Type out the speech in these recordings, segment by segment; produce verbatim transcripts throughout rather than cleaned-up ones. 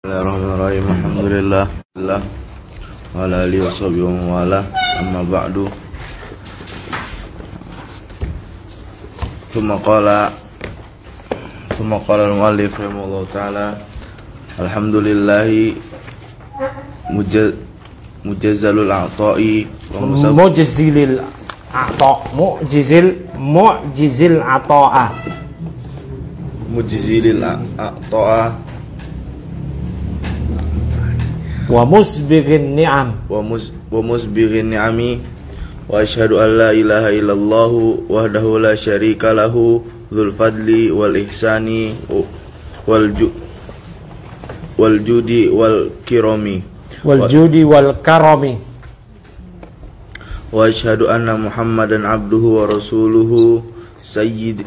Bismillahirrahmanirrahim. Alhamdulillah wa ala alihi washabihi wa wala. Amma ba'du. Tsumma qala Tsumma qala al-muallif rahimahullahu ta'ala alhamdulillahi mujazzalul a'ta'i wa mujazzilil a'ta' mu'jizil mu'jizil ata'a mujazzilil a'ta'a wa musbighin ni'am wa mus wa musbighin ni'ami wa asyhadu an la ilaha illallah wahdahu la syarika lahu dzul fadli wal ihsani wal ju wal judi wal kirami wal judi wal karami wa asyhadu anna muhammadan abduhu wa rasuluhu sayyid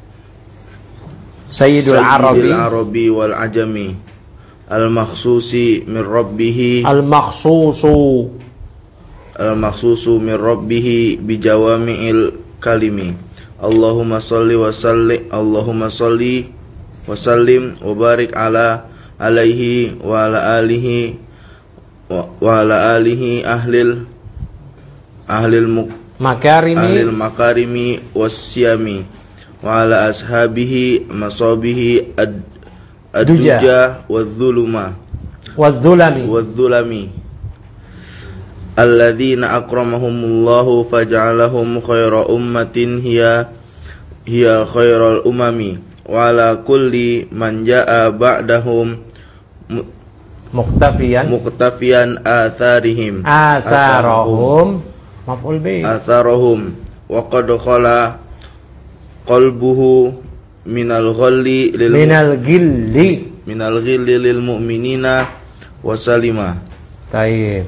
sayyidul arabi arabi wal ajami al-makhsusi min rabbih al-makhsusu al-makhsusu min rabbih bi jawami'il kalimi. Allahumma shalli wa salli Allahumma shalli wa sallim wa barik ala alaihi wa ala alihi wa, wa ala alihi ahlil ahlil makarimi ahlil makarimi wasyami wa ala ashabihi masabihi ad ad-duja wadh-dhuluma wadh-dhulami wadh-dhulami alladzina akramahumullahu faj'alahum khaira ummatin hiya hiya khairal umami wa ala kulli man jaa ba'dahum muqtafiyan muqtafiyan atharihim atharahum maf'ul bih atharahum wa qad khala qalbuhu minal ghalli lil minal gilli minal ghilli lil mu'minina wa salima. Taib.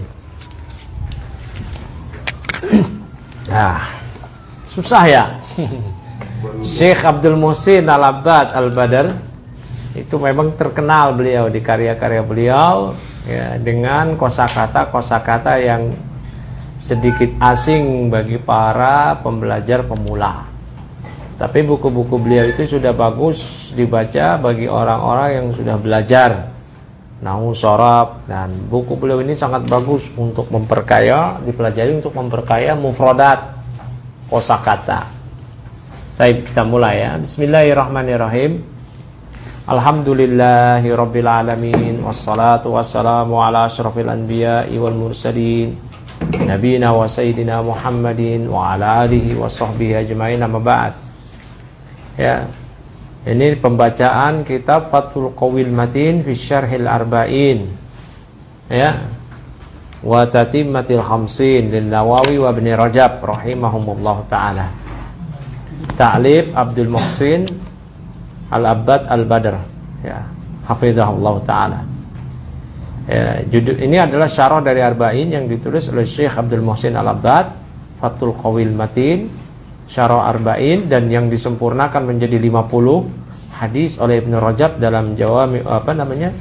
Ah, susah ya. Syekh Abdul Muhsin Al-Abbad Al-Badr itu memang terkenal beliau di karya-karya beliau ya, dengan kosakata kosakata yang sedikit asing bagi para pembelajar pemula. Tapi buku-buku beliau itu sudah bagus dibaca bagi orang-orang yang sudah belajar nahwu sharaf, dan buku beliau ini sangat bagus untuk memperkaya, dipelajari untuk memperkaya mufradat kosakata. Baik, kita mulai ya. Bismillahirrahmanirrahim. Alhamdulillahirabbil alamin wassalatu wassalamu ala asyrafil anbiya'i wal mursalin nabiyina wa sayyidina Muhammadin wa ala alihi wa sahbihi ajmain, amma ba'd. Ya, ini pembacaan kitab Fathul Qawil Matin fi Syarhil Arba'in, ya, wa Tatimmatil Khamsin lin Nawawi wa Ibn Rajab rahimahumullah ta'ala. Ta'lif Abdul Muhsin Al-Abbad Al-Badr, ya, hafizahullah ta'ala. Ya, judul ini adalah syarah dari Arba'in yang ditulis oleh Syekh Abdul Muhsin Al-Abbad, Fathul Qawil Matin Syarah Arba'in, dan yang disempurnakan menjadi lima puluh hadis oleh Ibn Rajab dalam jawami apa namanya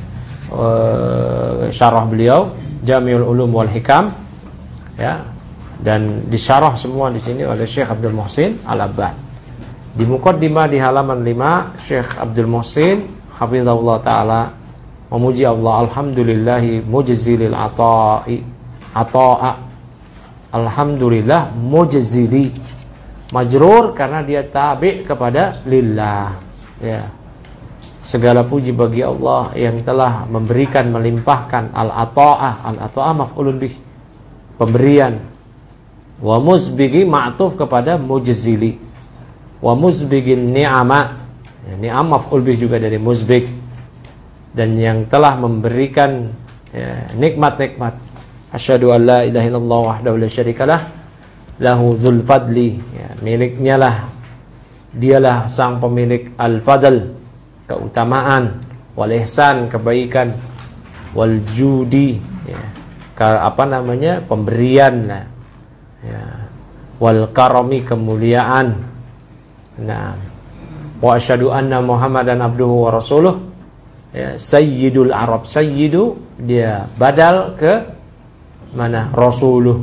uh, syarah beliau Jami'ul Ulum wal Hikam, ya, dan disyarah semua di sini oleh Syekh Abdul Muhsin Al-Abbad. Di muqaddimah di halaman lima, Syekh Abdul Muhsin hafizahullah taala memuji Allah, alhamdulillahi mujazzilil ata'i ata'a, alhamdulillah mujazzili, majrur karena dia tabi kepada lillah, ya. Segala puji bagi Allah yang telah memberikan, melimpahkan. Al-ata'ah, al-ata'ah maf'ulun bih, pemberian. Wa musbigi ma'tuf kepada mujazzili. Wa musbigin ni'ama, ya, ni'am maf'ul bih juga dari musbig, dan yang telah memberikan, ya, nikmat-nikmat. Asyhadu an la ilaha illallah wahdahu la syarikalah lahu dzul fadli, ya, miliknya lah, dialah sang pemilik al-fadl, keutamaan, wal ihsan, kebaikan, wal judi, ya, apa namanya, pemberian lah, ya, wal karami, kemuliaan. Nah, wa asyhadu anna Muhammadan abduhu wa rasuluh, ya, sayyidul arab, sayyidu dia badal ke mana, rasuluh.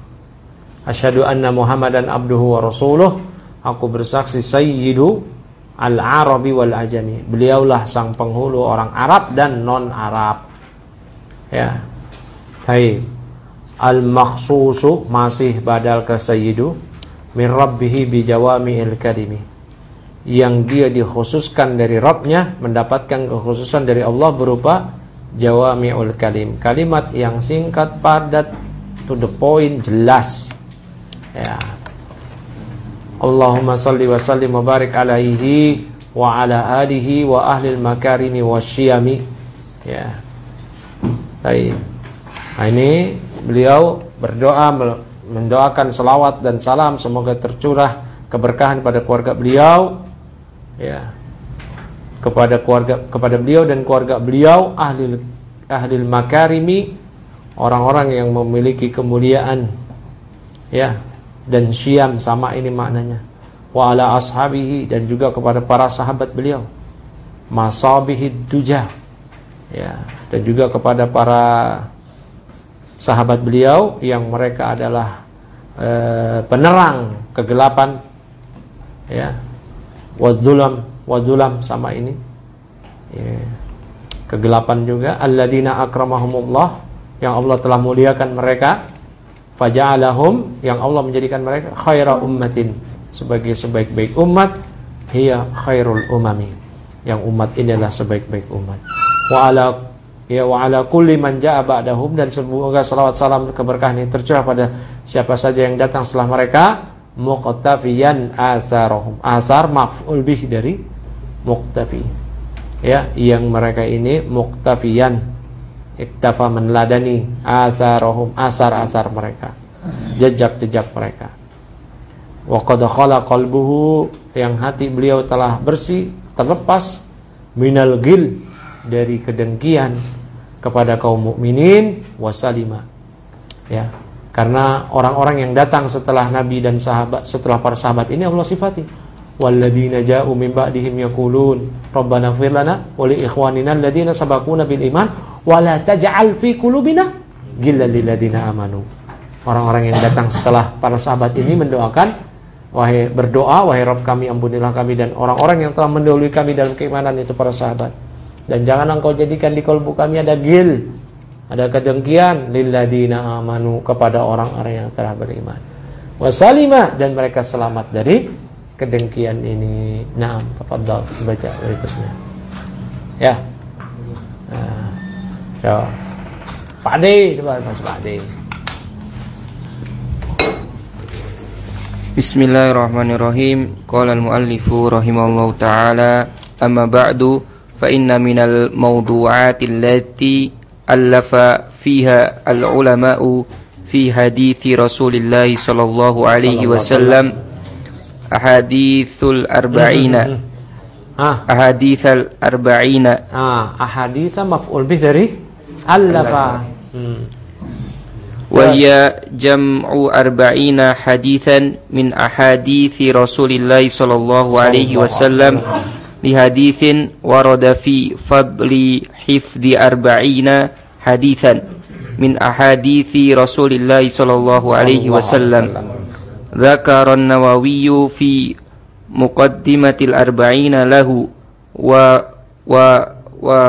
Asyhadu anna Muhammadan abduhu wa rasuluh, aku bersaksi sayyidu al-Arabi wal Ajami. Beliaulah sang penghulu orang Arab dan non-Arab. Ya. Baik. Al-makhsusu masih badal ke sayyidu min rabbihi bi jawami'il kalimi. Yang dia dikhususkan dari Rabbnya, mendapatkan kekhususan dari Allah berupa jawami'ul kalim. Kalimat yang singkat, padat, to the point, jelas. Ya. Allahumma salli wa sallim wa barik alaihi wa ala alihi wa ahlil makarimi wasyiyami. Ya. Baik. Nah, ini beliau berdoa mendoakan selawat dan salam semoga tercurah keberkahan pada keluarga beliau, ya, kepada keluarga kepada beliau dan keluarga beliau ahli ahli makarimi, orang-orang yang memiliki kemuliaan, ya, dan syam sama ini maknanya. Wa ala ashabihi, dan juga kepada para sahabat beliau, masabihid duja, ya, dan juga kepada para sahabat beliau yang mereka adalah e, penerang kegelapan, ya, wadzulam wadzulam sama ini, ya, kegelapan juga. Alladzina akramahumullah, yang Allah telah muliakan mereka, faja'alahum, yang Allah menjadikan mereka khaira ummatin, sebagai sebaik-baik umat, hiya khairul umami, yang umat ini adalah sebaik-baik umat. Wa ala ya wa ala kulli man jaa ba'dahum, dan semoga salawat salam keberkahan ini tercurah pada siapa saja yang datang setelah mereka, muqtafiyan asarahum. Asar maf'ul bih dari muqtafi, ya, yang mereka ini muqtafiyan, iktafa meneladani, asarahum, asar-asar mereka, jejak-jejak mereka. Wa qad khala qalbuhu, yang hati beliau telah bersih, terlepas minal ghil, dari kedengkian kepada kaum mukminin, wasalima, ya, karena orang-orang yang datang setelah Nabi dan sahabat, setelah para sahabat ini Allah sifati, walladzina ja'u min ba'dihim yaqulun rabbana ighfir lana wa li ikhwanina alladzina sabaquna bil iman wa la taj'al fi qulubina ghillan lil ladzina amanu. Orang-orang yang datang setelah para sahabat ini mendoakan, wahai berdoa, wahai Rabb kami, ampunilah kami dan orang-orang yang telah mendahului kami dalam keimanan, itu para sahabat. Dan jangan engkau jadikan di kalbu kami ada gil, ada kedengkian, lilladzina amanu, kepada orang-orang yang telah beriman, wasalima, dan mereka selamat dari kedengkian ini. Naam, tafadhal baca berikutnya. Ya. Nah, ya. Pak Ade, coba Mas Pak Ade. Bismillahirrahmanirrahim. Qala al-muallifu rahimallahu taala, amma ba'du, fa inna minal mawdu'ati allati allafa fiha al-ulama'u fi hadithi Rasulillah sallallahu alaihi wasallam ahadithul arba'ina. Ah, ahadithul arba'ina. Ah, ahaditsa maf'ul bih dari allafa. Hmm. Wa hiya jam'u arba'ina hadithan min ahadithi Rasulillah sallallahu alaihi wasallam li hadithin warada fi fadli hifdhi arba'ina hadithan min ahadithi Rasulillah sallallahu alaihi wasallam. Dzakara an-Nawawi fi muqaddimatil arba'ina lahu wa wa wa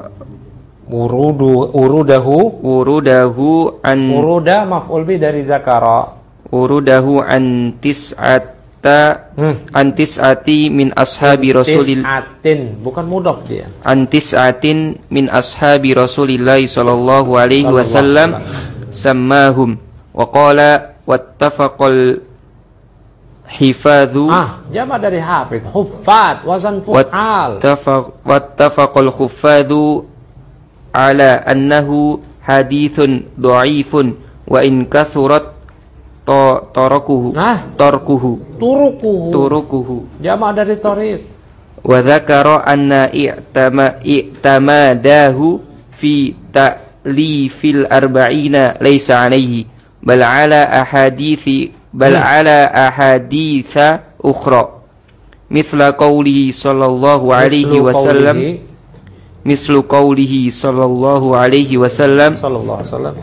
Urudu urudahu urudahu an uruda maf'ul bi dari zakara, urudahu an tis'ata hmm. an tis'ati min ashabi Rasulillah, tis'atin bukan mudhaf dia, an tis'atin min ashabi Rasulillah sallallahu alaihi wasallam sammahum wa qala wattafaqal hifadhu, ah jamak dari hafidh, huffaz wazan fu'al, wattafaqal huffadhu ala annahu hadithun dha'ifun wa in kathurat tarakuhu, ah tarkuhu turukuhu turukuhu jamak dari tarif. Wa dzakara anna i'tama i'tamadahu fi ta'lifil arba'ina laysa alayhi bal ala ahadithi bal ala ahaditha ukhra mithla qawlihi sallallahu alaihi wasallam mislu qawlihi sallallahu alaihi wasallam sallallahu alaihi wasallam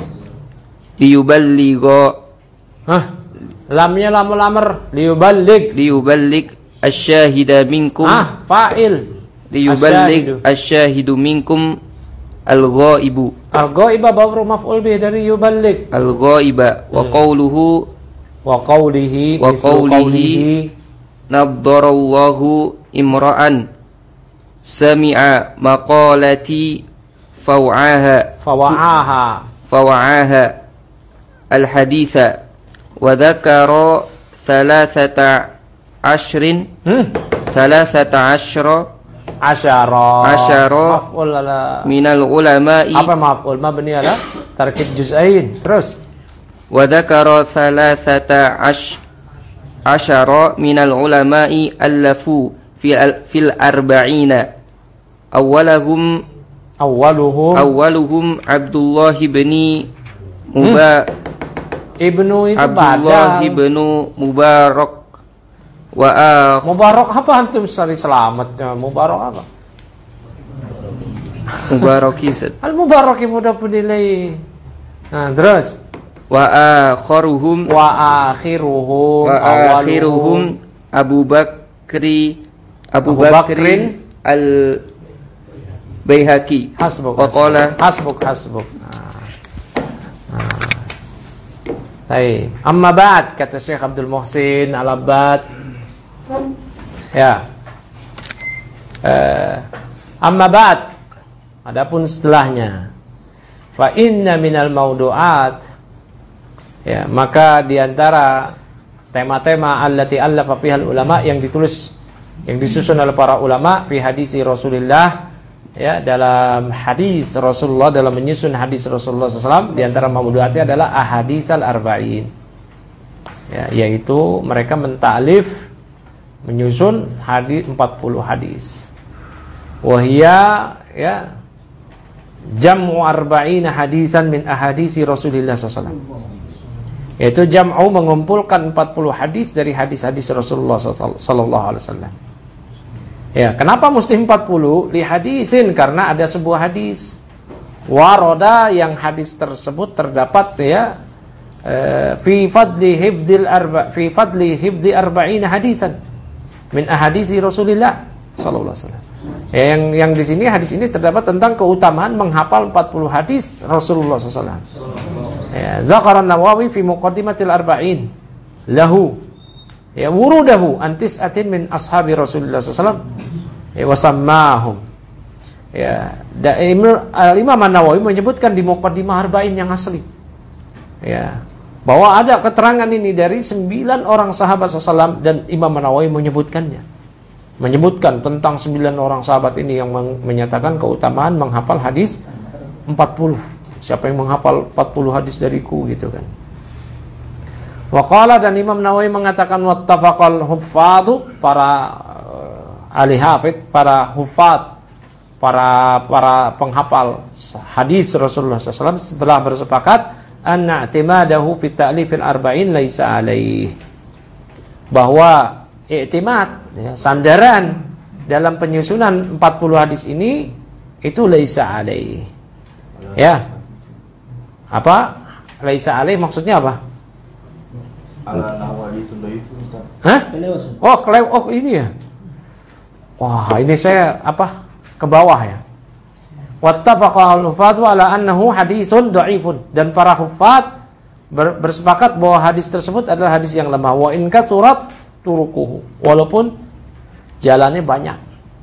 liyuballigha, hah lamnya lam lamar liyuballig liyuballig asyahida minkum ah fa'il liyuballigh asyahidu minkum al-ghaibu. Al-ghaiba baru maf'ul bih dari yuballigh. Al-ghaiba wa qawluhu wa qawlihi wa qawlihi naddarallahu imra'an sami'a maqalati faw'aha fawa'aha fawa'aha al-haditha wa dzakara thalathata ashrin hmm? thalathata ashra asyara asyara maf'ul ala minal ulama'i. Apa maf'ul mabni ala tarkib juz'ain. Terus wa dzakara thalathata ash asyara minal ulama'i allafu fil fil arba'ina awwaluhum awwaluhum awwaluhum Abdullah bin Muba hmm? Ibnu itu Abdullah bin Mubarak wa akh Mubarak apa antum cari selamatnya? Mubarak apa? Mubaraki Ustaz. Al-Mubaraki mudah penilai. Nah, terus wa akhiruhum wa akhiruhum wa akhiruhum Abu Bakri Abu, Abu Bakrin al Baihaqi. Hasbuk. Wa qala hasbuk hasbuk. Nah. Nah. Baik. Amma ba'd, kata Syekh Abdul Muhsin Al-Abbad. Ya. Eh, amma ba'd. Adapun setelahnya, fa inna minal maudu'at, ya, maka diantara tema-tema allati allafa fihal ulama yang ditulis, yang disusun oleh para ulama fi hadisi Rasulullah, ya, dalam hadis Rasulullah, dalam menyusun hadis Rasulullah sallallahu alaihi wasallam, diantara maudu'atnya adalah ahaditsal arba'in, ya, yaitu mereka mentalif, menyusun hadis empat puluh hadis. Wahia, ya, jam'u arba'ina hadisan min ahadisi Rasulullah sallallahu alaihi wasallam. Yaitu jam'u mengumpulkan empat puluh hadis dari hadis-hadis Rasulullah sallallahu alaihi wasallam. Ya, kenapa mesti empat puluh? Li hadisin, karena ada sebuah hadis waroda yang hadis tersebut terdapat, ya, eh, fi fadli hibdil arba fi fadli hibdi arba'ina hadisan min ahadisi Rasulullah sallallahu alaihi wasallam. Ya, yang yang di sini hadis ini terdapat tentang keutamaan menghafal empat puluh hadis Rasulullah sallallahu alaihi wasallam. Ya, Zakar An-Nawawi fi Muqaddimatil Arba'in lahu, ya, wurudahu antis atin min ashabi Rasulullah sallallahu alaihi wasallam, ya, wasammahum. Ya, Imam An-Nawawi menyebutkan di Muqaddimah Arba'in yang asli, ya, bahwa ada keterangan ini dari sembilan orang sahabat sallallahu alaihi wasallam, dan Imam An-Nawawi menyebutkannya, menyebutkan tentang sembilan orang sahabat ini yang menyatakan keutamaan menghafal hadis empat puluh. Siapa yang menghafal empat puluh hadis dariku, gitu kan. Wa qala, dan Imam Nawawi mengatakan wattafaqal huffadhu, para uh, ahli hafid, para huffad, para para penghafal hadis Rasulullah sallallahu alaihi wasallam setelah bersepakat anna i'timadahu fi ta'lifil arba'in laisa alaih, bahwa i'timad, ya, sandaran dalam penyusunan empat puluh hadis ini itu laisa alaih. Ya. Apa? Laisa alaih maksudnya apa? Ala nahwali sulaifun. Hah? Oh, kelew oh ini ya. Wah, ini saya apa? Ke bawah ya. Wattafaqal huffaz ala annahu hadisun dhaifun, dan para huffaz bersepakat bahwa hadis tersebut adalah hadis yang lemah. Wa in kasurat turukuhu, walaupun jalannya banyak.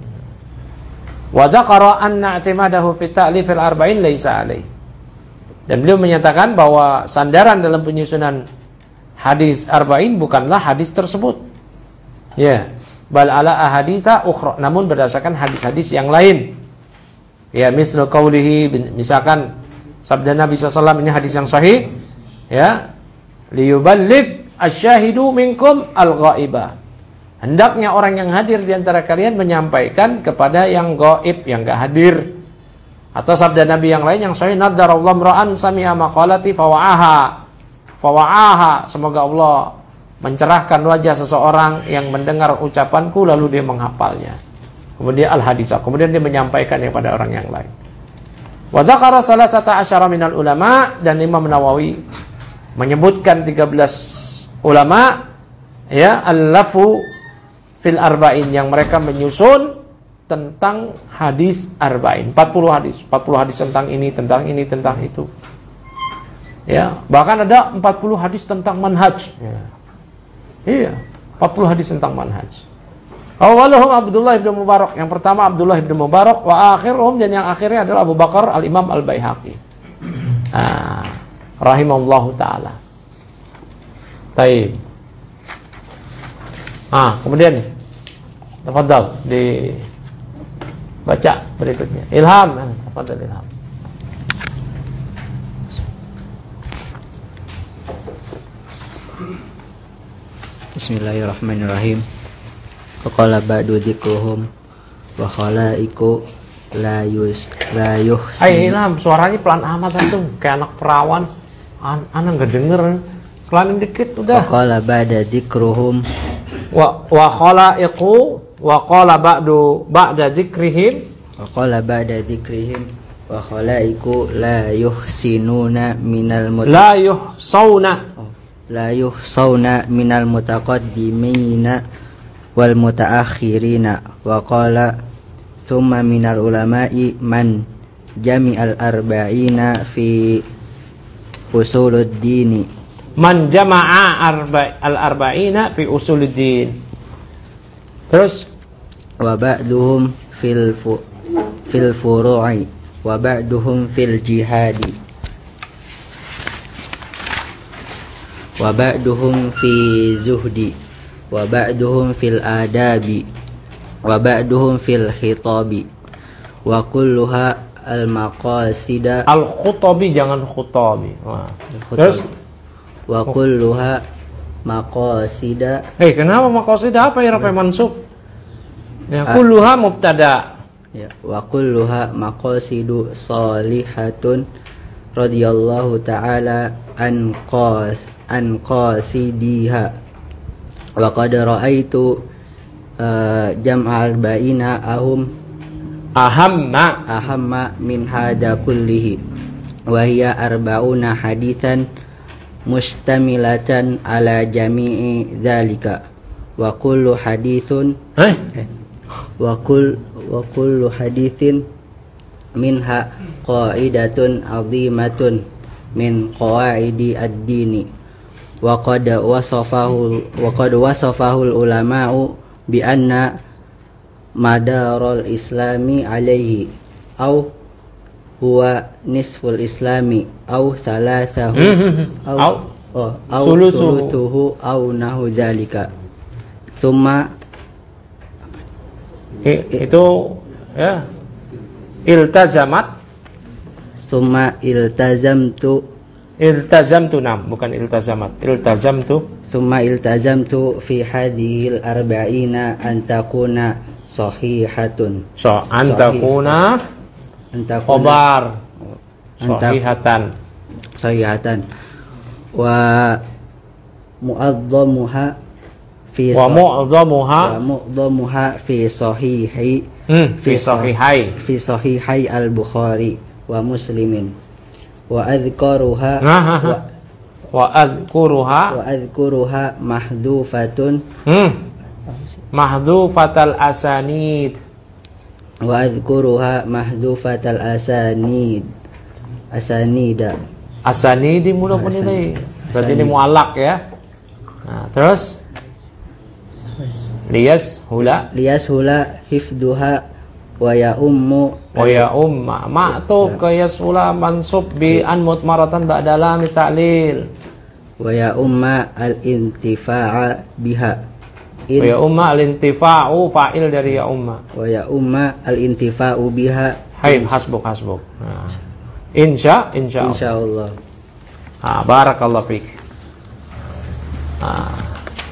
Wa dzakara anna i'timadahu fi ta'lifil arba'in laisa alaih, dan beliau menyatakan bahwa sandaran dalam penyusunan hadis arba'in bukanlah hadis tersebut, ya, bal ala ahaditsa ukhra, namun berdasarkan hadis-hadis yang lain. Ya, misal qaulihi, misalkan sabda Nabi sallallahu alaihi wasallam, ini hadis yang sahih, ya, liyuballigh asyahidu minkum al-ghaibah, hendaknya orang yang hadir di antara kalian menyampaikan kepada yang gaib, yang enggak hadir. Atau sabda Nabi yang lain yang sahih, naddarallahu ra'an sami'a maqalati fawa'aha fawa'aha, semoga Allah mencerahkan wajah seseorang yang mendengar ucapanku lalu dia menghafalnya. Kemudian al-hadisah, kemudian dia menyampaikannya pada orang yang lain. Wa dzakara salasata asyara minal ulama, dan Imam Nawawi menyebutkan tiga belas ulama, ya, allafu fil arba'in, yang mereka menyusun tentang hadis arba'in, empat puluh hadis, empat puluh hadis tentang ini, tentang ini, tentang itu. Ya, bahkan ada empat puluh hadis tentang manhaj. Ya. Iya, empat puluh hadis tentang manhaj. Awaluhum Abdullah ibn Mubarak, yang pertama Abdullah ibn Mubarak, wa akhiruhum, dan yang akhirnya adalah Abu Bakar al-Imam al-Baihaqi. Ah, rahimahullahu taala. Baik. Ah, kemudian tafadhal di baca berikutnya. Ilham, tafadhal Ilham. Bismillahirrahmanirrahim. Faqala ba'du dzikruhum wa khalaiqu la yus la yuhsin. Hai Ilham, suaranya pelan amat antum, kayak anak perawan. An ana enggak denger. Kelanin dikit udah. Faqala ba'da dzikruhum wa wa khalaiqu wa qala ba'du ba'da dzikrihim. Faqala ba'da dzikrihim wa khalaiqu la yuhsinuna minal mut la yuhsauna la yuhsauna minal mutaqaddimina wal mutaakhirina, wa qala thumma minal ulama'i man jami'al arba'ina fi usuluddin, man jama'a arba' al arba'ina fi usuluddin. Terus wa ba'duhum fil fu, fil furu'i wa ba'duhum fil jihadi wa ba'duhum fi zuhdi wa ba'duhum fil adabi wa ba'duhum fil khitabi wa kulluha al maqasida al khutabi, jangan khutabi. Wah. Terus wa kulluha maqasida. Eh, hey, kenapa maqasida apa ya rafa mansub? Ya, kulluha mubtada. Ya, wa kulluha maqasidu salihatun radhiyallahu ta'ala an qas an qasidiha. Wa qad ra'aitu uh, jam'al ba'ina ahum ahamma ahamma min hada kullihi wa hiya arba'una hadithan mustamilatan ala jami'i dzalika wa kullu hadithun eh? wa kull wa kullu hadithin minha qa'idatun 'azimatun min qawaidi ad-dini wa qad wasafahu wa qad wasafahu ulama'u bi anna madarul islami alaihi au huwa nisful islami au salasahu au oh, au sulusuhu au nahu zalika thumma itu ya iltazamat thumma iltazamtu iltazamtu nam bukan iltazamat iltazamtu thumma iltazamtu fi hadhil arba'ina an takuna sahihatun so antakuna khabar sahihatan sahihatan wa mu'adzamuha fi wa mu'adzamuha wa mu'adzamuha fi sahihi hmm, fi sahihai fi sahihai al-Bukhari wa Muslimin wa adhkaruha wa wa adhkuruha wa adhkuruha mahdufatun hmm mahdufatal asanid wa adhkuruha mahdufatal asanid asanida asanidi mula penilai berarti ini muallak ya. Nah, terus liyas hula liyas hula hifduha wa ya ummu wa ya umma ma'tuf ka yasula mansub bi an mutmaratan ba'da lam ta'lil wa ya umma al-intifa'a biha wa ya umma al-intifa'u fa'il dari ya umma wa ya umma al-intifa'u biha hai hasbuk hasbuk. Nah, insya insya insyaallah. Ah, barakallahu fiik. Ah.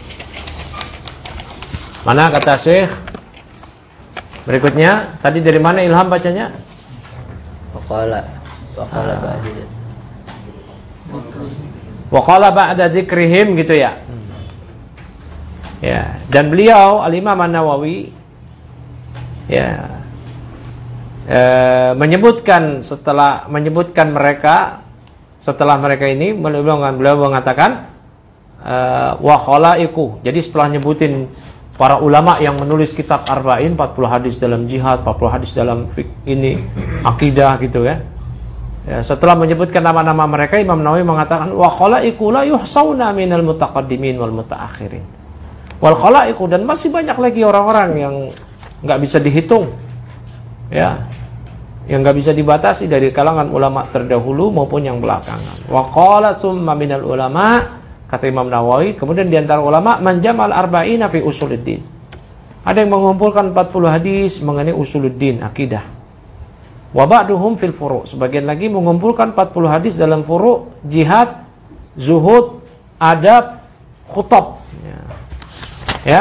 Mana kata Syekh berikutnya? Tadi dari mana Ilham bacanya? Waqala waqala ah. ba'da Waqala ba'da dzikrihim gitu ya. Ya, dan beliau Al-Imam An-Nawawi ya e, menyebutkan setelah menyebutkan mereka setelah mereka ini beliau beliau mengatakan e, wa khalaiqu. Jadi setelah nyebutin para ulama yang menulis kitab Arba'in, empat puluh hadis dalam jihad, empat puluh hadis dalam fik ini akidah gitu ya. Ya, setelah menyebutkan nama-nama mereka, Imam Nawawi mengatakan wa khalaiqu la yuhsauna minal mutaqaddimin wal mutaakhirin. Wal khalaiqu, dan masih banyak lagi orang-orang yang enggak bisa dihitung. Ya. Yang enggak bisa dibatasi dari kalangan ulama terdahulu maupun yang belakangan. Wa qala summa minal ulama, kata Imam Nawawi, kemudian di antara ulama man jamal arba'ina fi usuluddin. Ada yang mengumpulkan empat puluh hadis mengenai usuluddin, akidah. Wa ba'duhum fil furu', sebagian lagi mengumpulkan empat puluh hadis dalam furu', jihad, zuhud, adab, khutab. Ya. Ya.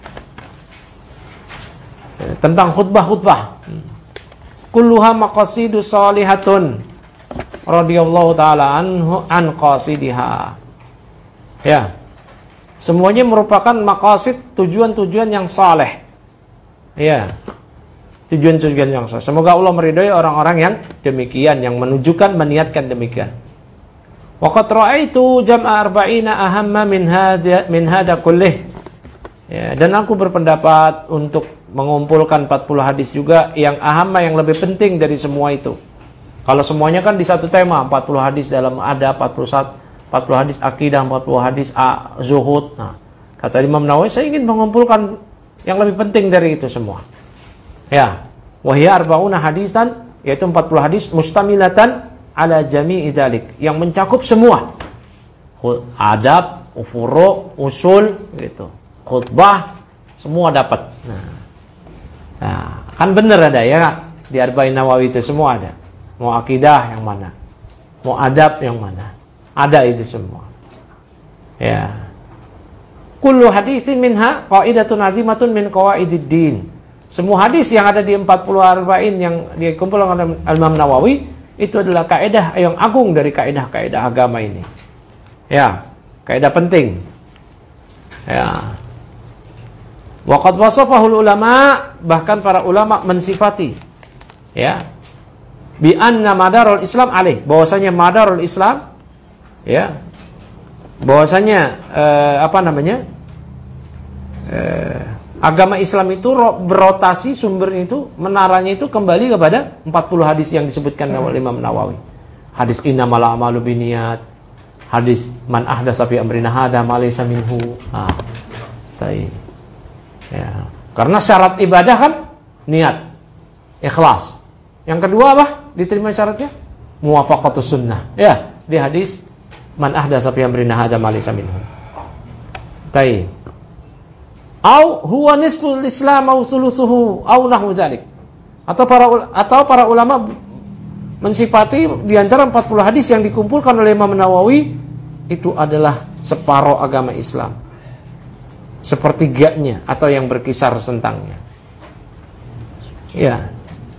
Tentang khutbah-khutbah. Kulluha maqasidu salihatun radhiyallahu taala anhu an qasidiha. Ya. Semuanya merupakan maqasid, tujuan-tujuan yang saleh. Ya. Tujuan-tujuan yang saleh. Semoga Allah meridhai orang-orang yang demikian, yang menunjukkan, meniatkan demikian. Wa qad ra'aitu jam'a arba'ina ahamma min hada min hada kullih. Ya, dan aku berpendapat untuk mengumpulkan empat puluh hadis juga yang ahamma, yang lebih penting dari semua itu. Kalau semuanya kan di satu tema, empat puluh hadis dalam adab, empat puluh satu, empat puluh hadis akidah, empat puluh hadis a, zuhud. Nah, kata Imam Nawawi, saya ingin mengumpulkan yang lebih penting dari itu semua. Ya, wahya arba'una hadisan, yaitu empat puluh hadis mustamilatan ala jami'i dzalik, yang mencakup semua. Adab, furu', usul gitu. Khutbah, semua dapat. Nah, nah kan benar ada ya Kak? Di Arba'in Nawawi itu semua ada. Mau akidah yang mana? Mau adab yang mana? Ada itu semua. Ya. Kullu hadisin minha qaidatun azimatun min qawaidid din. Semua hadis yang ada di empat puluh arba'in yang dikumpulkan oleh Imam Nawawi itu adalah kaidah yang agung dari kaidah-kaidah agama ini. Ya, kaidah penting. Ya. Wa qad wasafahul ulama, bahkan para ulama mensifati ya bi anna madarul Islam alaih, bahwasanya madarul Islam ya bahwasanya eh, apa namanya? Eh, agama Islam itu berotasi, sumbernya itu, menaranya itu kembali kepada empat puluh hadis yang disebutkan oleh Imam Nawawi. Hadis innamal a'malu binniyat, hadis man ahdatsa fi amrina hadza ma laysa minhu. Ah. Baik. Ya. Karena syarat ibadah kan niat, ikhlas. Yang kedua apa? Diterima syaratnya muwafaqatus sunnah. Ya, di hadis man ahdatsa fi amrina hadza ma laysa minhu. Baik. Au huwa nisful Islam au sulusuhu au nahwu dzalik. Atau para atau para ulama mensifati di antara empat puluh hadis yang dikumpulkan oleh Imam Nawawi itu adalah separuh agama Islam. Sepertiganya atau yang berkisar tentangnya. Ya.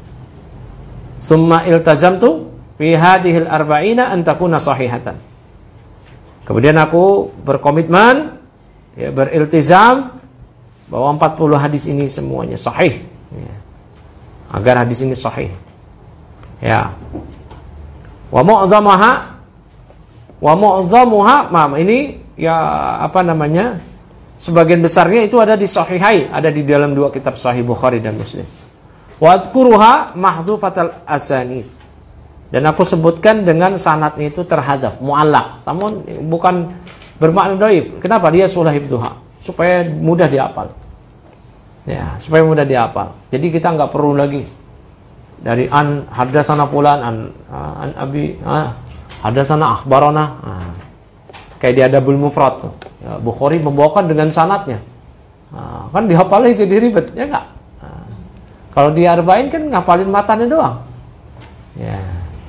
Summa iltazamtu fi hadhil arba'ina an takuna sahihatan. Kemudian aku berkomitmen, ya, beriltizam bahwa empat puluh hadis ini semuanya sahih, ya. Agar hadis ini sahih. Ya. Wa mu'dhamaha wa mu'dhamuha, mam ini ya apa namanya? Sebagian besarnya itu ada di Sahihai, ada di dalam dua kitab Sahih Bukhari dan Muslim. Wa adkuruha mahdhufatal asanid. Dan aku sebutkan dengan sanadnya itu terhadaf, mu'allaq. Namun bukan bermakna dhaif. Kenapa? Dia sulh hifdzuha, supaya mudah dihafal. Ya, supaya mudah dihafal. Jadi kita enggak perlu lagi dari an hadatsana fulan an an abi ah, hadatsana akhbarana. Ah. Kayak di Adabul Mufrad tuh. Ya, Bukhari membawakan dengan sanadnya. Nah, kan dihafalin jadi ribet, ya enggak? Nah, kalau di Arba'in kan ngapalin matanya doang. Ya.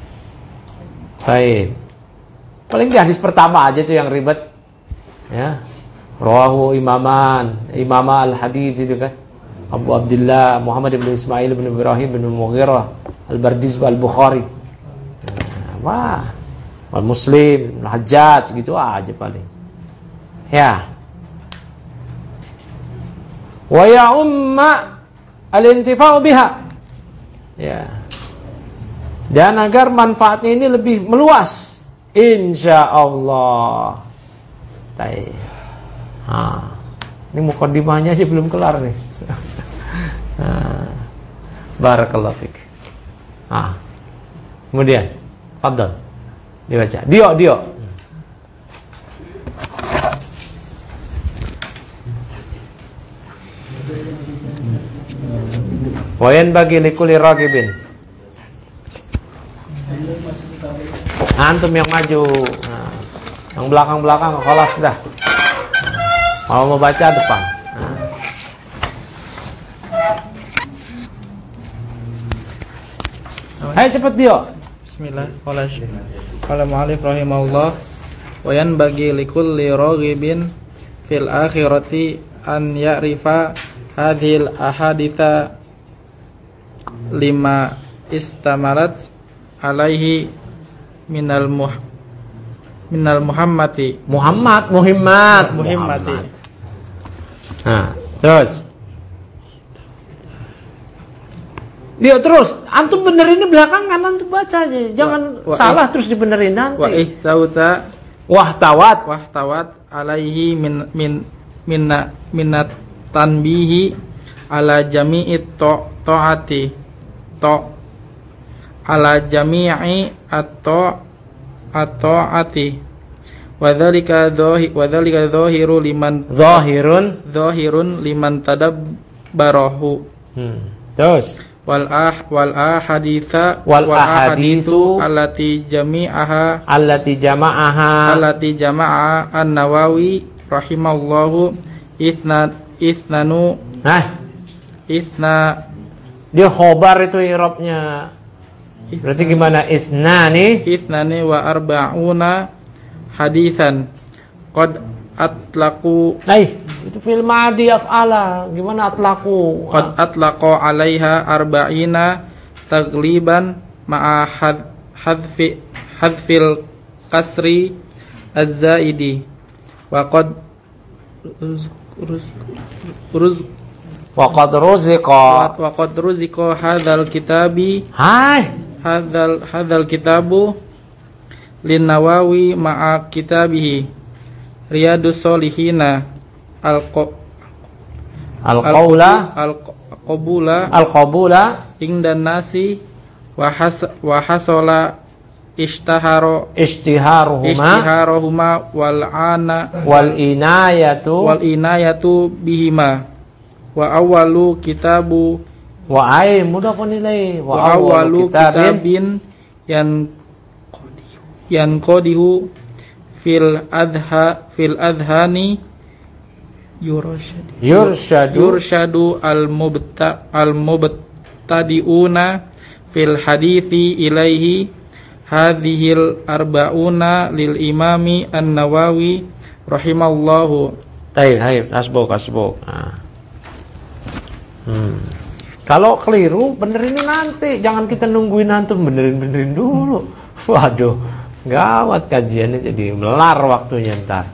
Baik. Paling di hadis pertama aja tuh yang ribet. Ya. Rawahu imaman, imama al-hadis itu kan. Abu Abdullah Muhammad bin Ismail bin Ibrahim bin Mughirah al-Bardizbah al-Bukhari. Nah, wah. Al-Muslim, Al-Hajjaj gitu aja paling. Ya. Wa ya umma al-intifa'u biha. Ya. Dan agar manfaatnya ini lebih meluas, insyaallah. Baik. Ha. Ini mukadimahnya sih belum kelar nih. Nah, barakallahu fik. Ah. Kemudian, fadhal. Dibaca. Dio, Dio. Wayan bagi likuli ragibin. Antum yang maju. Nah, yang belakang-belakang kelas dah. Kalau mau baca depan. Nah. Ayo cepet Dio. Bismillah. Qala qala mu'allif rahimahullah wa yanbaghi likulli raghibin fil akhirati an ya'rifa hadhil ahaditha lima istamalat alaihi minal muh minal muhammati Muhammad muhimmat muhimmati. Nah, terus Dia terus, antum benerin belakangan, antum baca aja, jangan wa, wa salah ih, terus dibenerin nanti. Wa ihtauta wahtawat wahtawat alaihi min min minna minat tanbihi ala jami'it to taati to ala jami'i atto at-taati wa dzalika dhahi wa dzalika dhahiru liman zahirun zahirun liman tadabbarahu. Hmm. Terus wal ah wal ahaditsa wal ahaditsu allati jami'aha allati jama'aha allati jama'a an-Nawawi rahimallahu ithna ithnanu nah ithna dia khobar itu i'rabnya berarti gimana isnani ithnani wa arba'una haditsan qad atlaqu eh itu fil madi af'ala gimana atlaqu qad atlaqa 'alaiha arba'ina tagliban ma'a hadfi hadfil kasri az-zaidi wa qad ruz wa qad ruziqa wa qad ruziqa hadzal kitabi hai hadzal hadzal kitabu lin Nawawi ma'a kitabihi Riyadus Solihina al-qa al-qaula al-qabula al-qabula ingdan nasi wa has wa hasala ishtaharo ishtiharuhuma ishtiharuhuma wal ana wal inayatu wal inayatu bihima wa awwalu kitabu wa ay mudah penilai wa, wa awwalu kitabin yan yan qadihu fil adha fil adhani yurshadu yurshadu yurshadu al mubta al mubtadiuna fil hadithi ilaihi hadhil arbauna lil imami an-Nawawi rahimallahu. Baik, baik, asbuk asbuk. Nah. Hmm. Kalau keliru benerin nanti, jangan kita nungguin antum benerin-benerin dulu. Waduh, gawat kajiannya jadi melar waktunya ntar.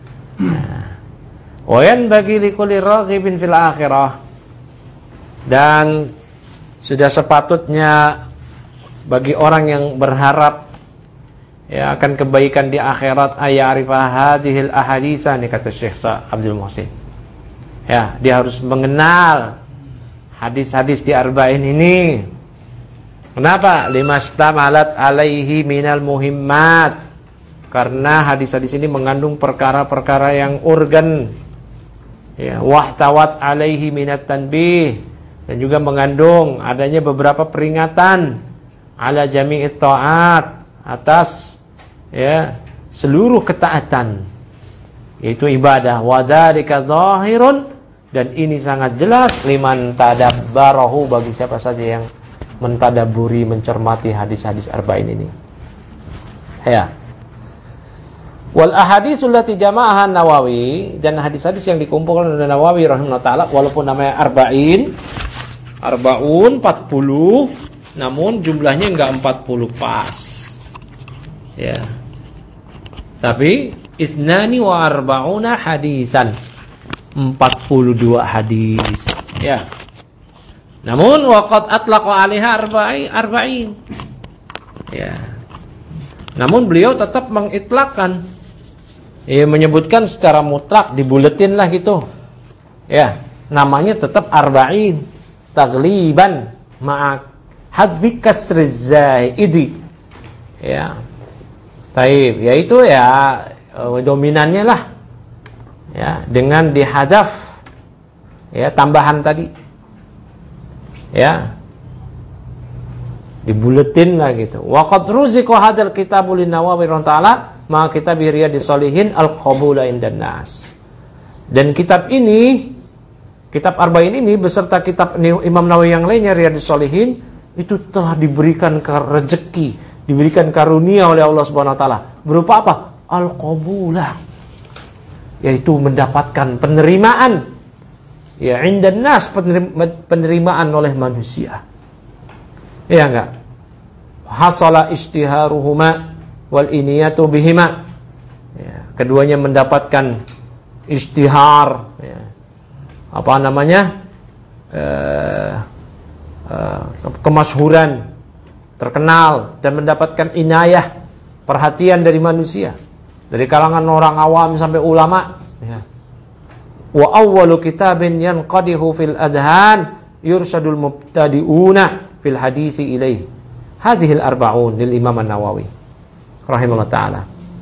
Wayan bagi likulli raghibin fil akhirah. Dan sudah sepatutnya bagi orang yang berharap ya akan kebaikan di akhirat ayarifah hadhil ahaditsa nih kata Syekh Abdul Muhsin. Ya, dia harus mengenal hadis-hadis di arba'in ini. Kenapa? Limastamalat alaihi minal muhimmat. Karena hadis-hadis ini mengandung perkara-perkara yang urgen. Ya, wahtawat alaihi minat tanbih, dan juga mengandung adanya beberapa peringatan ala jami'it ta'at, atas ya seluruh ketaatan, yaitu ibadah. Wa dzalika zahirun, dan ini sangat jelas liman tadabbarahu, bagi siapa saja yang mentadaburi, mencermati hadis-hadis arba'in ini. Ya. Wal ahaditsul lati jama'aha Nawawi, dan hadis-hadis yang dikumpulkan oleh Nawawi rahimahullah taala, walaupun namanya arba'in, arbaun empat puluh, namun jumlahnya enggak empat puluh pas. Ya. Tapi isnani wa arba'una hadisan, empat puluh dua hadis. Ya. Namun waqad atlaqa 'alaiha arba'in arba'in. Ya. Namun beliau tetap mengitlakkan, ya, menyebutkan secara mutlak, dibuletin lah gitu. Ya, namanya tetap arba'in tagliban ma'a hadbi kasriz zaidi. Ya. Taib, yaitu ya dominannya lah. Ya, dengan dihadaf ya tambahan tadi. Ya. Dibuletin lah gitu. Wa qad ruziqa hadzal kitabul Nawawi ta'ala ma kitab Riyadhis Shalihin al-qabula indan nas. Dan kitab ini, kitab Arba'in ini beserta kitab Imam Nawawi yang lainnya Riyadhis Shalihin itu telah diberikan rezeki, diberikan karunia oleh Allah Subhanahu wa taala. Berupa apa? Al-qabula. Yaitu mendapatkan penerimaan. Ya, indan nas, penerimaan oleh manusia. Iya enggak? Hasala istiharuhuma wal iniyatu bihima. Ya, keduanya mendapatkan istihar, ya. Apa namanya? Eh, eh, kemasyhuran, terkenal dan mendapatkan inayah, perhatian dari manusia, dari kalangan orang awam sampai ulama. Ya. Wa awwalu kitabin yanqadihu fil adhan yurshadul mubtadi'una fil hadisi ilaih. Hadhil arba'un lil Imam An-Nawawi rahimahullah ta'ala.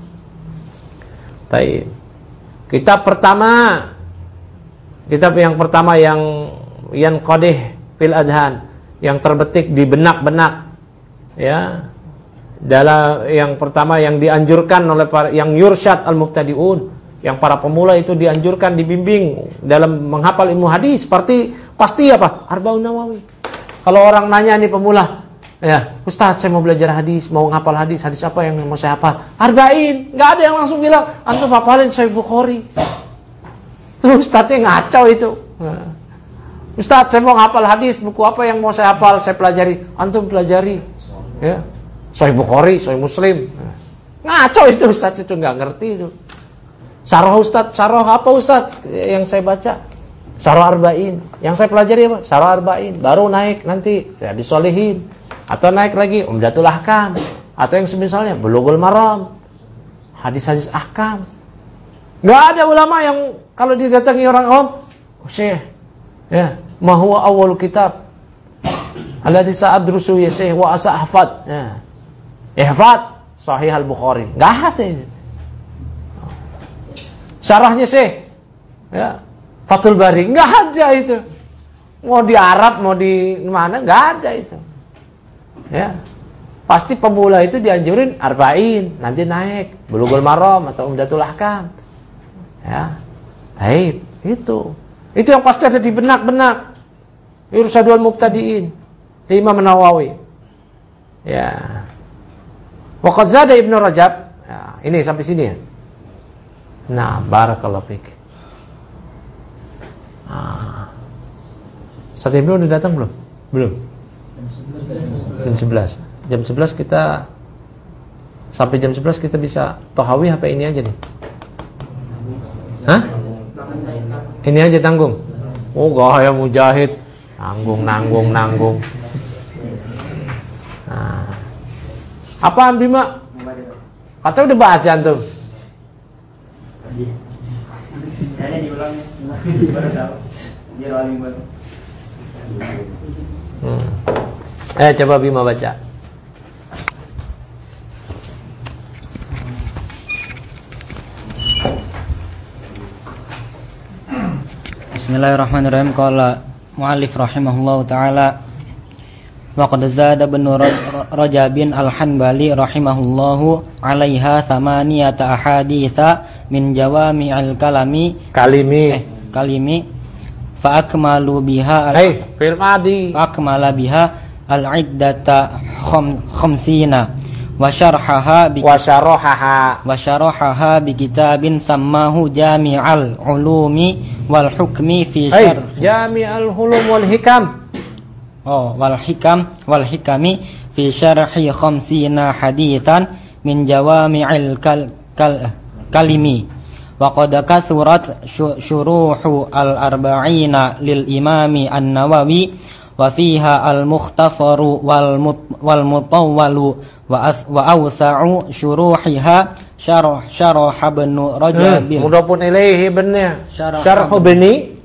Taib. Kitab pertama, kitab yang pertama yang yang qadih fil adhan, yang terbetik di benak-benak, ya. Dalam yang pertama yang dianjurkan oleh para yang yursyad al-mubtadi'un, yang para pemula itu dianjurkan, dibimbing dalam menghafal ilmu hadis, seperti pasti apa? Arba'un Nawawi. Kalau orang nanya nih pemula, ya, Ustaz saya mau belajar hadis, mau ngapal hadis, hadis apa yang mau saya hafal? Arba'in. Enggak ada yang langsung bilang, antum hafalin Sahih Bukhari. Tuh Ustaznya ngaco itu. Ustaz saya mau ngapal hadis, buku apa yang mau saya hafal, saya pelajari. Antum pelajari. Ya. Sahih Bukhari, Sahih Muslim. Ngaco itu Ustaz, itu enggak ngerti itu. Syarah Ustaz, syarah apa Ustaz yang saya baca? Syarah Arba'in. Yang saya pelajari apa? Syarah Arba'in. Baru naik nanti Riyadhis Shalihin. Atau naik lagi Umdatul Ahkam, atau yang semisalnya Bulughul Maram, hadis-hadis ahkam. Enggak ada ulama yang kalau didatangi orang awam, oh, Syekh, ya, ma huwa awwalul kitab alladhi sa'adrusu ya Syekh wa asahfad. Ya. Ihfad Sahih Al-Bukhari. Enggak ada itu. Syarahnya Syekh, ya, Fathul Bari. Enggak ada itu. Mau di Arab, mau di mana, enggak ada itu. Ya, pasti pemula itu dianjurin arba'in, nanti naik Bulughul Maram atau Umdatul Ahkam. Ya, baik, itu, itu yang pasti ada di benak-benak Irsyadul Mubtadi'in di Imam Nawawi. Ya, wa qad zada Ibnu Rajab. Ya, ini sampai sini ya. Nah, barakallahu fik. Ah, Ustaz Ibnu udah datang belum? Belum. Jam sebelas. Jam sebelas kita sampai jam sebelas kita bisa tohawi apa ini aja nih? Hah? Ini aja tanggung. Oh, gaya mujahid. Nanggung, nanggung, nanggung. Nah. Apaan Bima? Kata udah baca antum. Kayaknya diulang. Baru tahu. Biar wali baru. Hmm. Eh coba Bima baca. Bismillahirrahmanirrahim. Qala mu'allif rahimahullahu taala wa qad zada Ibnu Rajabin Al-Hanbali rahimahullahu 'alaiha thamaniyata ahaditsa min jawami'il kalami kalimi eh, kalimi fa akmalu biha eh fil madi fa akmala biha al-iddata khamsina wa syarhaha bi wa syarahaha wa syarahaha bi kitabin sammahu Jami'al Ulumi wal Hukmi fi syarh Jami'al Ulum wal Hikam oh wal Hikam wal Hikami fi syarhi khamsina haditsan min jawami'il kal, kal kalimi wa qad kathurat syuruhu al-arba'ina lil imami an-Nawawi wa fiha al-mukhtasaru wal wal mutawwalu wa as wa awsa'u syuruhiha syarh syarh Ibnu Rajab mudhafun ilaihi benar syarh Ibni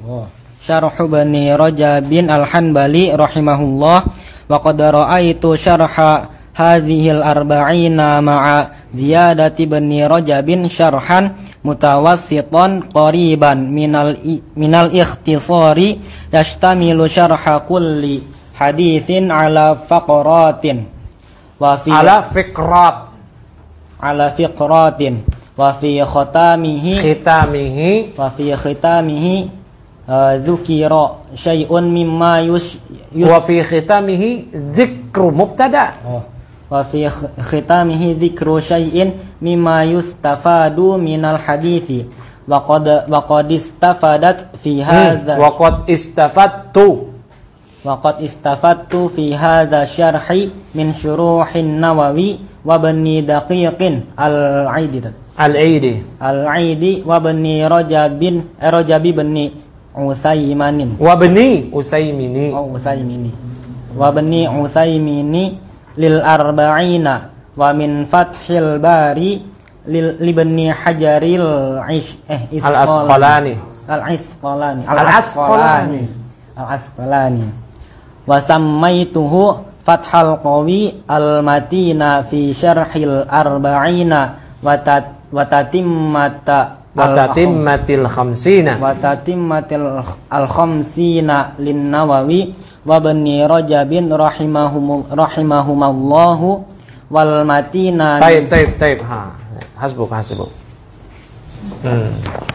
Oh. Syarh Bani Rajabin Al-Hanbali rahimahullah wa qad ra'aitu syarha hadhil arba'ina ma'a ziyadati Bani Rajabin syarhan mutawassitan qariban minal minal ikhtisari yashtamilu syarha kulli haditsin ala faqratin wa fi ala fiqrat ala fiqratin wa fi khatamihi khitamihi wa fi khitamihi dzukira syai'un mimma yus, yus wa fi khitamihi dzikru mubtada oh. wa fi khitamihi dzikru syai'in mimma yustafadu minal hadithi wa qad wa qad istafadat fi hadza hmm. wa qad istafattu wa qad istafattu fi hadza syarhi min syuruhin Nawawi wa Bani Daqiqin al-Aidi al-Aidi al-Aidi wa Bani Rajabin eh, Rajabi Bani Utsaimanin wa Bani Utsaimini oh Utsaimini wa Bani Utsaimini lil arba'ina wa min Fathil Bari lil Ibni Hajaril ish eh al-Asqalani al-Asqalani al-Asqalani al-Asqalani wa sammaituhu Fathal Qawi al-Matina fi syarhil arba'ina wa tat wa tatimmata Watatimmatil khamsina Watatimmatil al-khamsina lin Nawawi wa Bani Rajabin rahimahum rahimahumallahu wal matina. Taib taib taib ha. Hasbuk hasbuk. Hmm.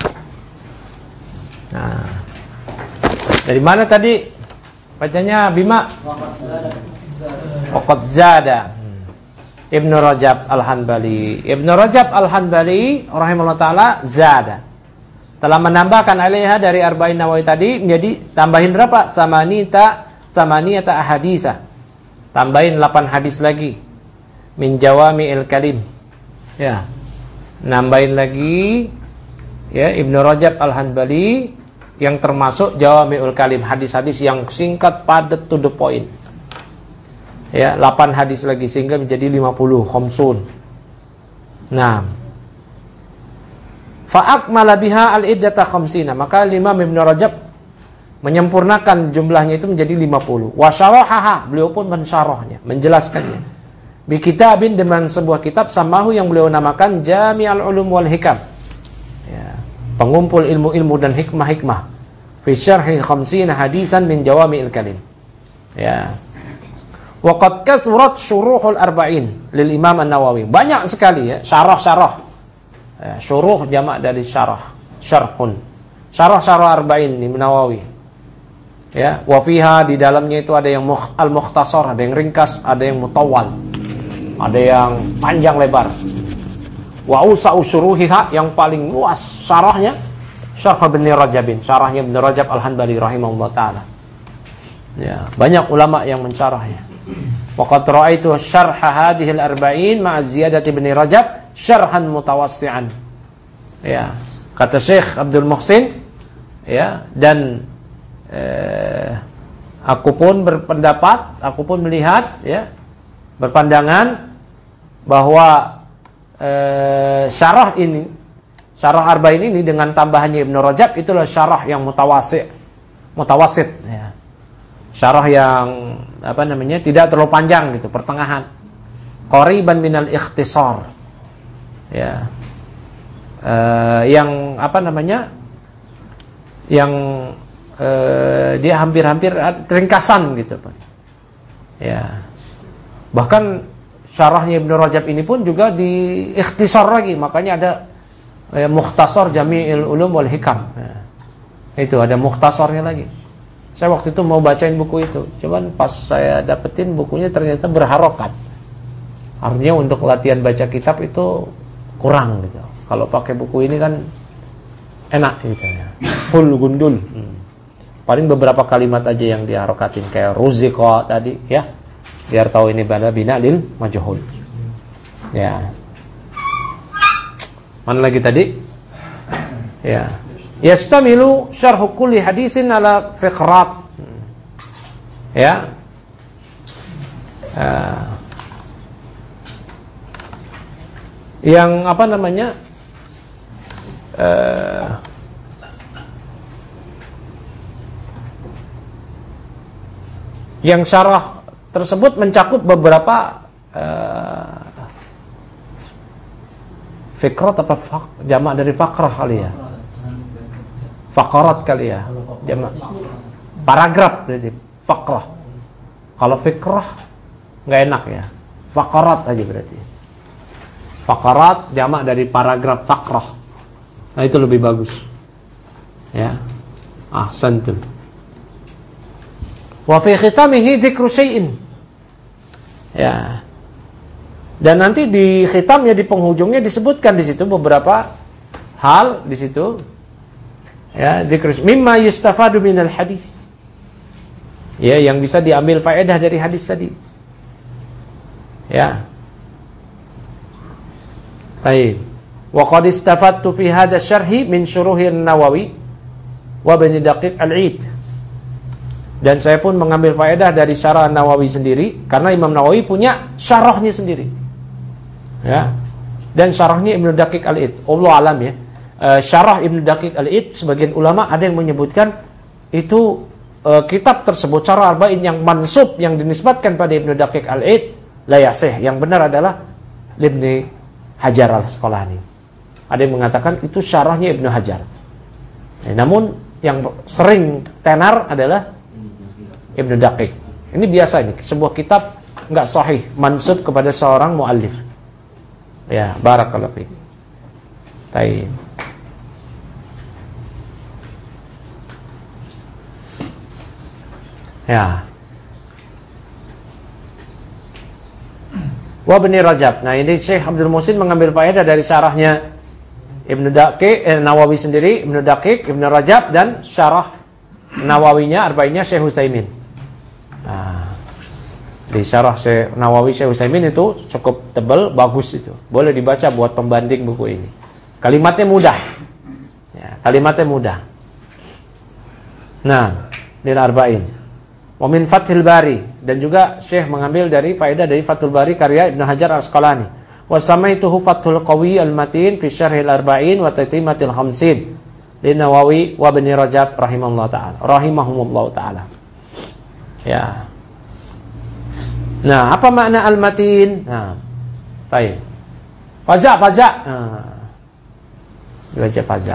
Nah. Dari mana tadi? Bacanya Bima. Waqad zada. Ibnu Rajab Al-Hanbali. Ibnu Rajab Al-Hanbali rahimahullah taala zada. Telah menambahkan alaiha dari Arba'in Nawawi tadi menjadi tambahin berapa? Samanita samaniyata ahadisa. Tambahin delapan hadis lagi. Min jawami'il kalim. Ya. Nambahin lagi ya Ibnu Rajab Al-Hanbali yang termasuk jawami'ul kalim, hadis-hadis yang singkat, padat, to the point. Ya, delapan hadis lagi sehingga menjadi lima puluh khamsun. Nah. Fa'akmala biha al-iddata khamsina. Maka Imam Ibnu Rajab menyempurnakan jumlahnya itu menjadi lima puluh. Wa syarahaha, beliau pun mensyarahnya, menjelaskannya. Bi kitabin, dengan sebuah kitab samahu yang beliau namakan Jami'ul Ulum wal Hikam. Ya, pengumpul ilmu-ilmu dan hikmah-hikmah. Fi syarhi khamsina hadisan min jawami'il kalim. Ya. Waqad kasurat syuruhul arba'in lil Imam An-Nawawi. Banyak sekali ya syarah-syarah. Ya, syuruh jamak dari syarah, syarhun. Syarah-syarah arba'in Imam Nawawi. Ya, wa fiha, di dalamnya itu ada yang al-mukhtasar, ada yang ringkas, ada yang mutawwal. Ada yang panjang lebar. Wa usa'u syuruhiha, yang paling luas syarahnya Syarh Ibnu Rajabin, syarahnya Ibnu Rajab Al-Hanbali rahimahullah taala. Ya, banyak ulama yang mensyarahnya. Waqad ra'aitu syarh hadhil arba'in ma'a ziyadati Ibnu Rajab syarhan mutawassi'an. Ya, kata Syekh Abdul Muhsin, ya, dan eh, aku pun berpendapat, aku pun melihat, ya, berpandangan bahwa eh, syarah ini, syarah arba'in ini dengan tambahannya Ibnu Rajab itulah syarah yang mutawassi', mutawassit, ya. Syarah yang apa namanya, tidak terlalu panjang gitu, pertengahan. Qariban minal ikhtisar. Ya. Uh, yang apa namanya? Yang uh, dia hampir-hampir ringkasan gitu, Pak. Ya. Bahkan syarahnya Ibnu Rajab ini pun juga di ikhtisar lagi, makanya ada ya, Mukhtasar Jami'il Ulum wal Hikam. Ya. Itu ada mukhtasarnya lagi. Saya waktu itu mau bacain buku itu, cuman pas saya dapetin bukunya ternyata berharokat. Artinya untuk latihan baca kitab itu kurang gitu. Kalau pakai buku ini kan enak gitu ya, full gundul. Hmm. Paling beberapa kalimat aja yang diharokatin, kayak ruziqa tadi ya, biar tahu ini pada bina lil majhul. Ya. Mana lagi tadi? Ya. Yastamilu syarhu kulli hadisin ala fiqrat. Ya. Uh, yang apa namanya? Uh, Yang syarah tersebut mencakup beberapa uh, fikrat apa fak, jamak dari fakrah kali ya. Faqarat kali ya. Jamak. Paragraf berarti fakrah. Kalau fikrah enggak enak ya. Faqarat aja berarti. Faqarat jamak dari paragraf fakrah. Nah itu lebih bagus. Ya. Ahsantum. Wa fi khitamihi dzikru syai'in. Ya. Dan nanti di khitamnya, di penghujungnya disebutkan di situ beberapa hal di situ. Ya, dzikru mimma yustafadu minal hadis. Ya, yang bisa diambil faedah dari hadis tadi. Ya. Baik. Wa qad istafadtu fi hadha syarhi min syuruhi an-Nawawi wa Ibnu Daqiq al-Id. Dan saya pun mengambil faedah dari syarah Nawawi sendiri, karena Imam Nawawi punya syarahnya sendiri. Ya. Dan syarahnya Ibnu Daqiq al-Id. Allah alam ya. E, syarah Ibnu Daqiq al-Id, sebagian ulama ada yang menyebutkan itu e, kitab tersebut syarah arba'in yang mansub, yang dinisbatkan pada Ibnu Daqiq al-Id la yasih. Yang benar adalah Ibnu Hajar al-Asqalani. Ada yang mengatakan itu syarahnya Ibnu Hajar. Ya, namun yang sering tenar adalah Ibnu Daqiq. Ini biasa ini, sebuah kitab enggak sahih mansub kepada seorang muallif. Ya, barakallahu fiik. Baik. Ya. Wa Ibnu Rajab. Nah, ini Syekh Abdul Muhsin mengambil faedah dari syarahnya Ibnu Daqiq, eh, Nawawi sendiri, Ibnu Daqiq, Ibnu Rajab, dan syarah Nawawinya, arba'innya Syekh Utsaimin. Nah, di syarah Syekh Nawawi Syekh Utsaimin itu cukup tebal, bagus itu. Boleh dibaca buat pembanding buku ini. Kalimatnya mudah. Ya, kalimatnya mudah. Nah, lil arba'in. Wa min Fathul Bari, dan juga Syekh mengambil dari faedah dari Fathul Bari karya Ibnu Hajar Al-Asqalani. Wa samaituhu Fathul Qawi Al-Matin fi Syarhil Arba'in wa Tatimatil Khamsin li Nawawi wa Ibnu Rajab rahimahullah taala. Rahimahumullah taala. Ya. Nah, apa makna al-matin? Nah, baik. Faza, faza. Nah. Baca faza.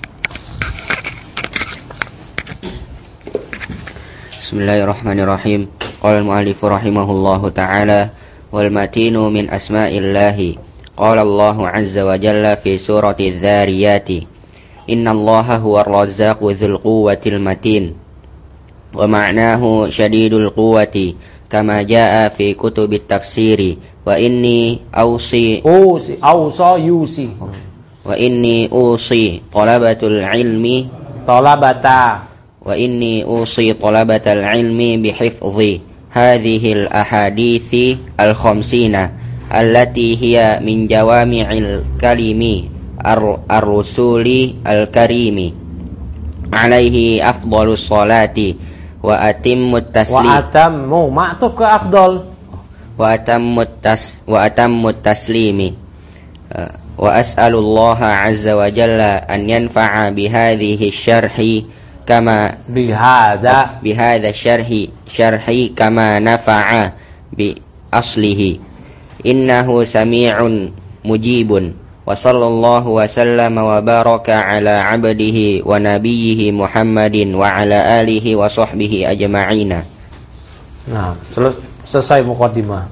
Bismillahirrahmanirrahim. Qala al-mu'allif rahimahullahu ta'ala wal matinu min asma'illahi. Qala Allah 'azza wa jalla fi surati adh-dhariyat. Innallaha huwar razzaqu dzul quwwatil matin. Wa ma'nahu syadidul quwwati kama jaa fi kutubit tafsiri wa inni ausi usi ausa yusi wa inni usi talabatul ilmi talabata wa inni usi talabatal ilmi bihifdhi hadhihi al ahadithi al khamsina allati hiya min jawami'il kalimi ar-rusuli al karimi alaihi afdhalus salati wa atammut taslim wa atammu ma'tuf ke afdal wa atammut tas wa atammut taslimi wa as'alullaha 'azza wa jalla an yanfa'a bihadhihi syarhi kama bihadha bihadha syarhi syarhi kama nafa'a bi aslihi innahu sami'un mujibun wa sallallahu wa sallama wa baraka ala abdihi wa nabiyhi Muhammadin wa ala alihi wa sahbihi ajma'ina. Nah, selesai muqaddimah.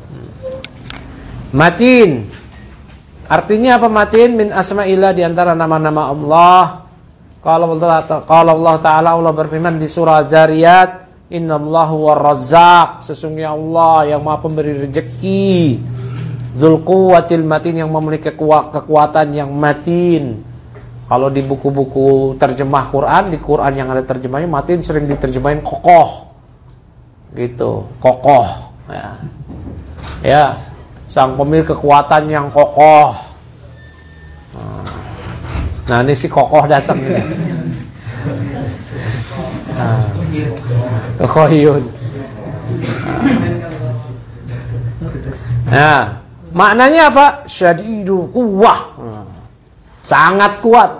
Matin. Artinya apa matin? Min asma'illah, di antara nama-nama Allah. Kalau Allah, kalau Allah Ta'ala Allah berfirman di surah Zariyat, Innallahu war-razzaq, sesungguhnya Allah yang Maha pemberi rezeki. Dzul quwwatil matin, yang memiliki kekuatan yang matin. Kalau di buku-buku terjemah Quran, di Quran yang ada terjemahnya matin sering diterjemahin kokoh. Gitu, kokoh. Ya. Ya, sang pemilik kekuatan yang kokoh. Nah, ini si kokoh datang ini. Nah, kokohyun. Nah, maknanya apa? Syadidul quwwah. Sangat kuat.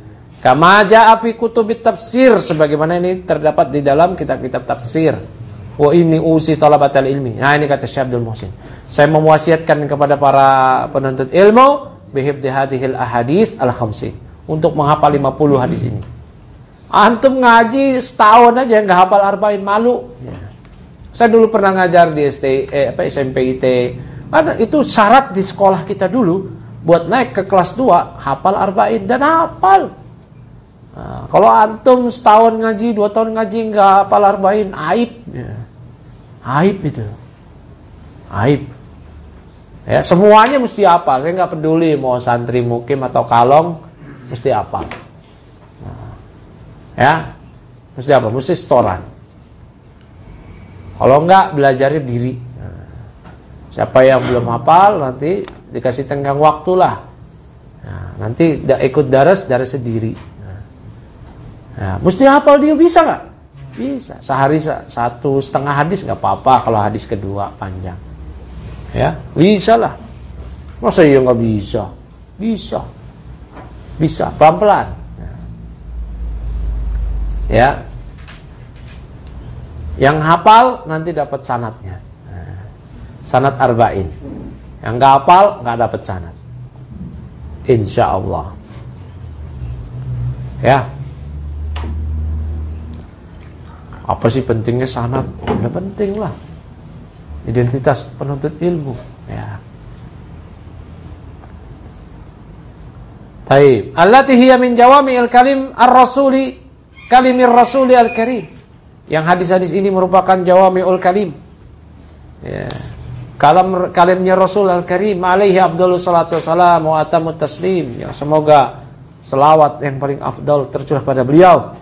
Kama jaa fi kutubit tafsir, sebagaimana ini terdapat di dalam kitab-kitab tafsir. Wa inni usi talabatal ilmi. Nah, ini kata Syekh Abdul Muhsin. Saya mewasiatkan kepada para penuntut ilmu bihifdzi hadhil ahadits al-khamsi, untuk menghafal lima puluh hadis ini. Antum ngaji setahun aja enggak hafal arba'in, malu. Ya. Saya dulu pernah ngajar di S T eh, apa S M P I T. Ada itu syarat di sekolah kita dulu buat naik ke kelas dua hafal arba'in dan hafal. Nah, kalau antum setahun ngaji, dua tahun ngaji enggak hafal arba'in, aib. Ya. Aib itu. Aib. Ya, semuanya mesti hafal. Saya enggak peduli mau santri mukim atau kalong, mesti hafal. Nah, ya. Mesti apa? Mesti setoran. Kalau enggak, belajarnya diri. Nah, siapa yang belum hafal nanti dikasih tenggang waktu lah. Nah, nanti ikut daras daras sendiri. Nah, nah, mesti hafal dia, bisa nggak? Bisa. Sehari satu setengah hadis nggak apa-apa. Kalau hadis kedua panjang, ya bisa lah. Masa iya nggak bisa? Bisa, bisa pelan-pelan. Nah, ya. Yang hafal nanti dapat sanadnya. Nah, sanad arba'in. Yang enggak hafal enggak dapat sanad. Insyaallah. Ya. Apa sih pentingnya sanad? Ya penting lah. Identitas penuntut ilmu, ya. Taib. Allati hiya min jawami'il kalim ar-rasuli kalimir rasuli al-karim. Yang hadis-hadis ini merupakan jawami'ul kalim, ya. Kalam kalimnya Rasul Al-Karim alaihi afdhalus salatu wassalam wa atamut taslim. Yang semoga selawat yang paling afdal tercurah pada beliau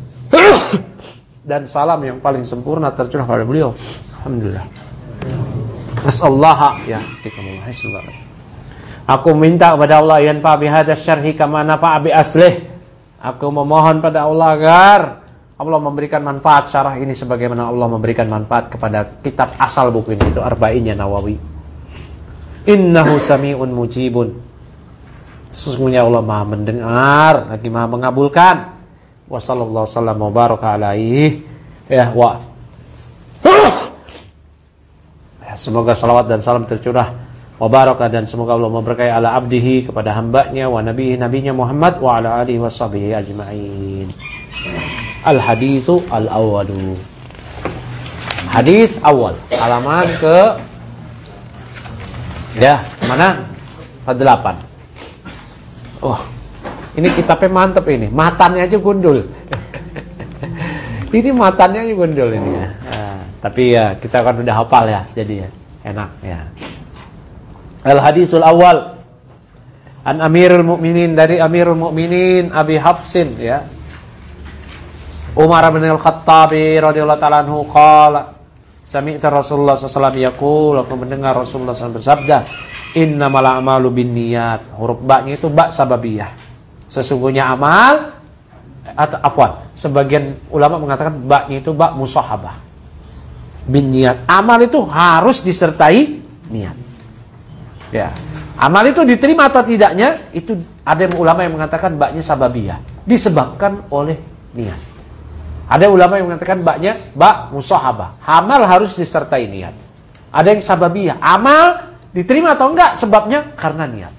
dan salam yang paling sempurna tercurah pada beliau. Alhamdulillah. Nasallahu ya ikamullah subhanahu. Aku minta kepada Allah yanfa bi hadzal syarhi kama nafa'a bi aslih. Aku memohon pada Allah agar Allah memberikan manfaat syarah ini sebagaimana Allah memberikan manfaat kepada kitab asal buku ini, itu Arba'innya Nawawi. Innahu sami'un mujibun. Sesungguhnya Allah Maha mendengar lagi Maha mengabulkan. Wa sallallahu sallam wa baraka alaihi. Ya wa. Ya, semoga salawat dan salam tercurah wa baraka dan semoga Allah memberkahi ala abdihi kepada hambanya wa nabihi nabinya Muhammad wa ala alihi washabihi ajma'in. Al-hadisu al-awwalu. Hadis awal, halaman ke ya, mana? ke delapan. Oh, ini kitabnya mantep ini. Matannya aja gundul. Ini matannya aja gundul ini ya. Nah, tapi ya kita kan udah hafal ya, jadi ya enak ya. Al-hadisul awal. An Amirul Mukminin, dari Amirul Mukminin Abi Hafsin ya. Umar bin Al-Khattab radhiyallahu ta'ala anhu qala sami'tu Rasulullah sallallahu alaihi wasallam yaqul, aku mendengar Rasulullah sallallahu alaihi wasallam bersabda, innamal a'malu binniyat. Huruf ba-nya itu ba sababiyah. Sesungguhnya amal atau afwan, sebagian ulama mengatakan ba-nya itu ba musahabah. Binniyat. Amal itu harus disertai niat. Ya. Amal itu diterima atau tidaknya itu ada ulama yang mengatakan ba-nya sababiyah, disebabkan oleh niat. Ada ulama yang mengatakan baknya bak musahabah. Amal harus disertai niat. Ada yang sababiyah. Amal diterima atau enggak sebabnya karena niat.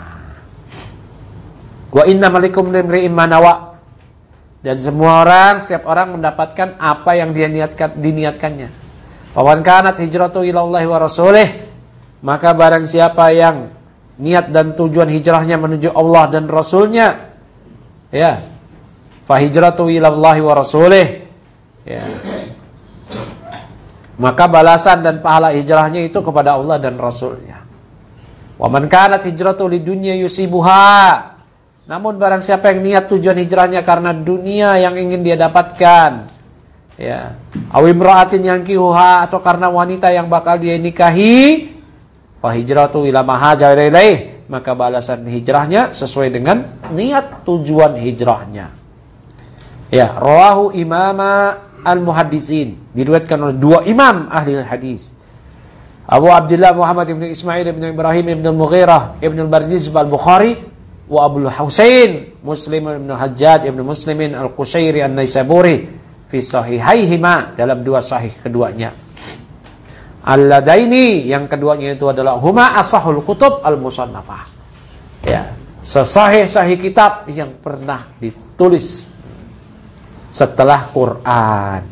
Wa inna malikum limri'in manawa. Dan semua orang, setiap orang mendapatkan apa yang dia niatkan, diniatkannya. Wa man kanat hijratu ilallahi wa rasulih, maka barang siapa yang niat dan tujuan hijrahnya menuju Allah dan Rasulnya, ya, fa hijratu ilallahi wa rasulih, ya, maka balasan dan pahala hijrahnya itu kepada Allah dan Rasulnya. Wa man kanat hijratu lidunya yusibuha, namun barang siapa yang niat tujuan hijrahnya karena dunia yang ingin dia dapatkan, ya, aw imra'atin yankihuha, atau karena wanita yang bakal dia nikahi, fa hijratu ila ma hajara ilaih, maka balasan hijrahnya sesuai dengan niat tujuan hijrahnya. Ya, rawahu imama al-muhaddisin, diriwayatkan oleh dua imam ahli hadis. Abu Abdullah Muhammad ibn Ismail ibn Ibrahim ibn al-Mughirah ibn al-Bardiz al-Bukhari wa Abu Husain Muslim ibn Hajjaj ibn Muslimin al-Qushairi an-Naisaburi fi fi sahihaihima, dalam dua sahih keduanya. Alladaini, yang keduanya itu adalah huma asahul kutub al-musannafah. Ya, sesahih-sahih kitab yang pernah ditulis setelah Quran.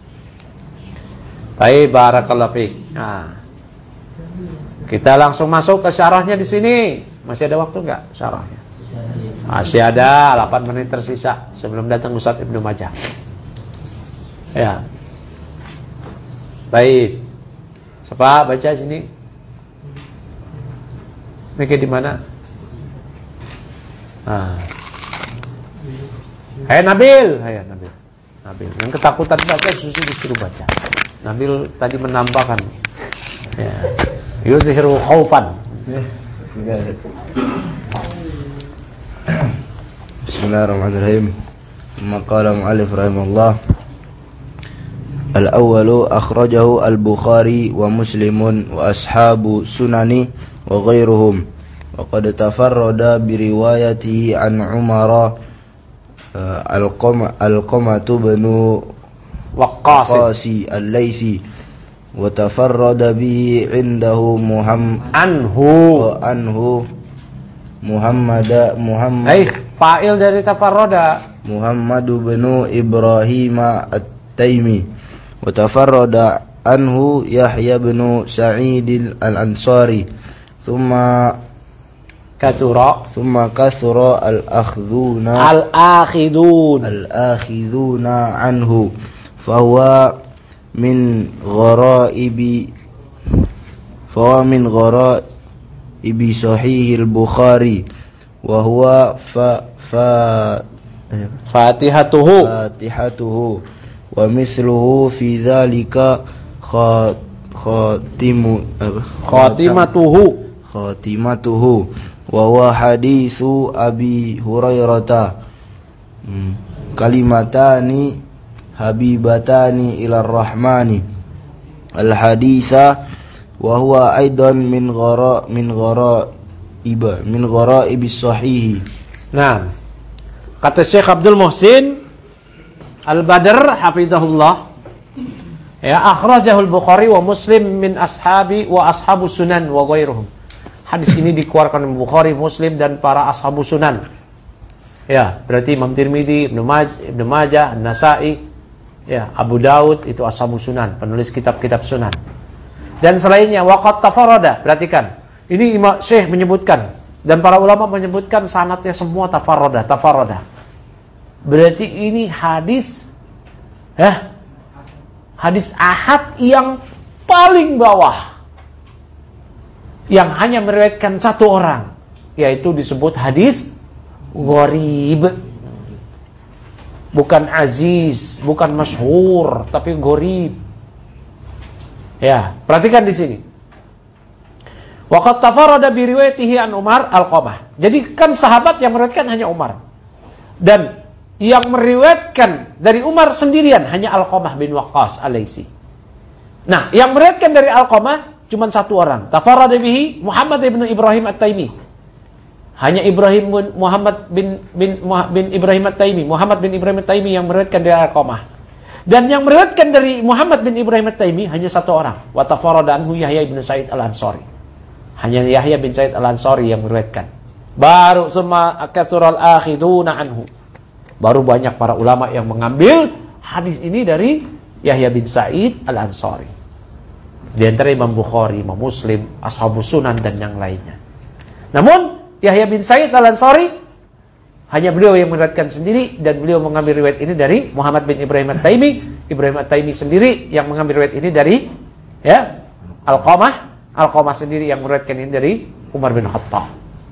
Baik, barakallahu fiik. Nah, kita langsung masuk ke syarahnya di sini. Masih ada waktu enggak syarahnya? Masih ada, delapan menit tersisa sebelum datang Ustaz Ibnu Majah. Ya. Baik. Siapa baca sini? Mikir di mana? Ah. Hai Nabil, hai Nabil. Nabil, yang ketakutan baca susu disuruh baca. Nabil tadi menambahkan. Ya. Yuzhiru khaufan. Bismillahirrahmanirrahim. Maqala mu'allif rahimahullah. Al-awwalu akhrajahu al-Bukhari wa Muslimun wa ashabu sunani wa ghairuhum. Wa qad tafarrada bi riwayatihi an Umar al-Qama al-Qamatu bin Waqqasi al-Laythi wa tafarrada bihi indahu Muhammad anhu wa anhu Muhammad Muhammad Hai, fa'il dari tafarrada Muhammad bin Ibrahim at-Taimi wa tafarrada anhu Yahya bin Sa'id al-Ansari thumma kasura thumma kasura al-akhdhuna al-akhidun al-akhidhuna anhu fahuwa min gharaibi fahuwa min gharaibi sahih al-Bukhari wa huwa fa fa fatihatuhu fatihatuhu wa mithluhu fi dzalika khatimu khatimatuhu khatimatuhu wa huwa haditsu Abi Hurairah kalimatani habibatani ila ar-rahmani al-haditsa wa huwa aidan min ghara min gharaib min gharaib as-sahih. Nah, kata Syekh Abdul Muhsin Al-Badr hafizahullah, ya, akhrajahul Bukhari wa Muslim min ashabi wa ashabu sunan wa ghairuhum. Hadis ini dikeluarkan oleh Bukhari, Muslim dan para ashabu sunan. Ya, berarti Imam Tirmidzi, Ibnu Majah, Ibnu Majah, An-Nasa'i, ya, Abu Daud itu ashabu sunan, penulis kitab-kitab sunan. Dan selainnya waqat tafarrada, perhatikan. Ini Imam Syekh menyebutkan dan para ulama menyebutkan sanadnya semua tafarrada, tafarrada. Berarti ini hadis ya, hadis ahad yang paling bawah, yang hanya meriwayatkan satu orang, yaitu disebut hadis gharib. Bukan aziz, bukan masyhur, tapi gharib. Ya, perhatikan di sini. Waqad tafarrada bi riwayatihi an Umar al-Qamah. Jadi kan sahabat yang meriwayatkan hanya Umar. Dan yang meriwayatkan dari Umar sendirian hanya Al-Qamah bin Waqqas al-Laythi. Nah, yang meriwayatkan dari Al-Qamah cuma satu orang. Tafarrada bihi Muhammad bin Ibrahim at-Taimi. Hanya Ibrahim bin Muhammad bin bin, bin Ibrahim at-Taimi, Muhammad bin Ibrahim at-Taimi yang meriwayatkan dari Al-Qamah. Dan yang meriwayatkan dari Muhammad bin Ibrahim at-Taimi hanya satu orang. Wa tafarrada anhu Yahya bin Sa'id al-Ansari. Hanya Yahya bin Sa'id al-Ansari yang meriwayatkan. Baru summa akatsural akhiduna anhu. Baru banyak para ulama yang mengambil hadis ini dari Yahya bin Sa'id al-Ansari. Di antara Imam Bukhari, Imam Muslim, Ashabus Sunan dan yang lainnya. Namun Yahya bin Sa'id al-Ansari hanya beliau yang meriwayatkan sendiri, dan beliau mengambil riwayat ini dari Muhammad bin Ibrahim at-Taimi. Ibrahim at-Taimi sendiri yang mengambil riwayat ini dari ya Al-Qamah. Al-Qamah sendiri yang meriwayatkan ini dari Umar bin Khattab.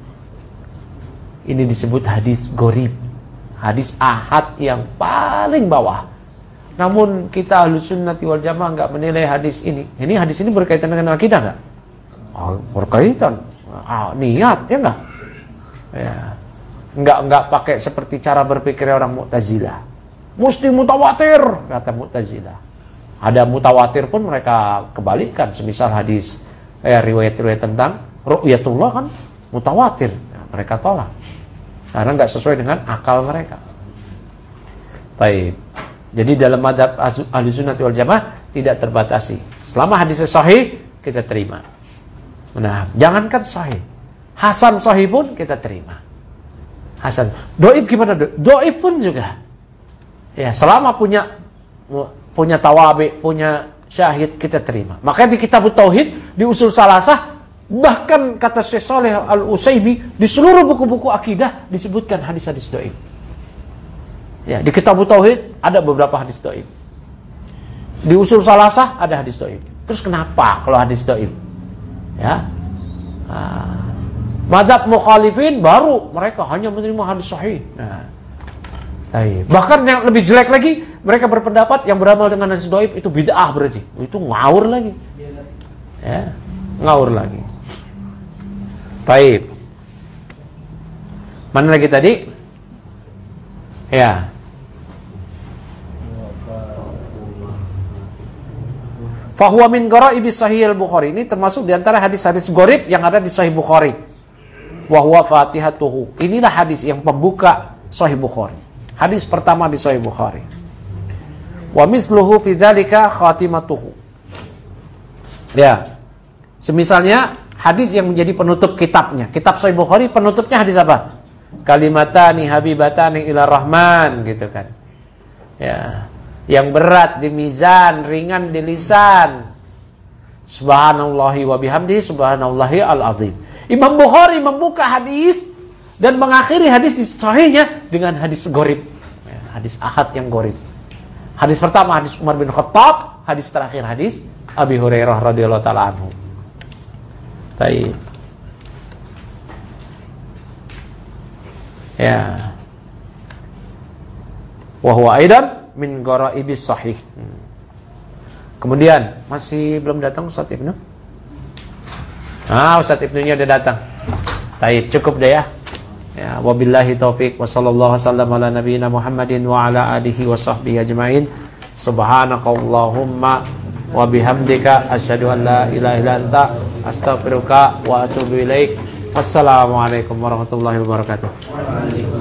Ini disebut hadis gharib. Hadis ahad yang paling bawah. Namun kita Ahlus Sunnati wal Jamaah enggak menilai hadis ini. Ini hadis ini berkaitan dengan akidah enggak? Oh, berkaitan. Ah, niat ya enggak? Ya. Enggak enggak pakai seperti cara berpikir orang Mu'tazilah. Mesti mutawatir kata Mu'tazilah. Ada mutawatir pun mereka kebalikan. Semisal hadis eh, riwayat-riwayat tentang ru'yatullah kan mutawatir. Nah, mereka tolak. Karena enggak sesuai dengan akal mereka. Baik. Jadi dalam mazhab Ahlussunnah wal Jamaah tidak terbatasi. Selama hadisnya sahih kita terima. Nah, jangankan sahih, hasan sahih pun kita terima. Hasan. Dhaif gimana? Dhaif pun juga. Ya, selama punya punya tawabi, punya syahid kita terima. Makanya di kitab Tauhid, di usul salasah, bahkan kata Syekh Shalih Al-Utsaimin, di seluruh buku-buku akidah disebutkan hadis-hadis dhaif. Ya, di kitab Tauhid ada beberapa hadis dhaif. Di usul salasah ada hadis dhaif. Terus kenapa kalau hadis dhaif? Ya. Nah, mazhab mukhalifin baru mereka hanya menerima hadis sahih. Nah, bahkan yang lebih jelek lagi, mereka berpendapat yang beramal dengan hadis dhaif itu bid'ah berarti. Itu ngawur lagi. Ya, ngawur lagi. Baik. Mana lagi tadi? Ya. Fahuwa min gharaibis sahih al-Bukhari. Ini termasuk di antara hadis-hadis gharib yang ada di Sahih Bukhari. Wa huwa Fatihatuhu. Inilah hadis yang pembuka Sahih Bukhari. Hadis pertama di Sahih Bukhari. Wa misluhu fi dzalika khatimatuhu. Ya. Semisalnya hadis yang menjadi penutup kitabnya. Kitab Sahih Bukhari penutupnya hadis apa? Kalimatani habibatani ila rahman, gitu kan. Ya. Yang berat di mizan, ringan di lisan. Subhanallahi wa bihamdihi subhanallahi al-azim. Imam Bukhari membuka hadis dan mengakhiri hadis di sahihnya dengan hadis gharib. Ya, hadis ahad yang gharib. Hadis pertama hadis Umar bin Khattab, hadis terakhir hadis Abi Hurairah radhiyallahu taala anhu. Baik. Ya. Wa huwa aidan min gharaibis sahih. Hmm. Kemudian masih belum datang Ustaz Ibnu? Ah, Ustaz Ibnunya udah datang. Baik, cukup deh ya. Ya, wabillahi taufik wa sallallahu wasallam ala nabiyyina Muhammadin wa ala alihi wa sahbihi ajmain. Subhanakallahumma wa bihamdika asyhadu an la ilaha illa anta astaghfiruka wa atubu ilaik. Wassalamualaikum warahmatullahi wabarakatuh.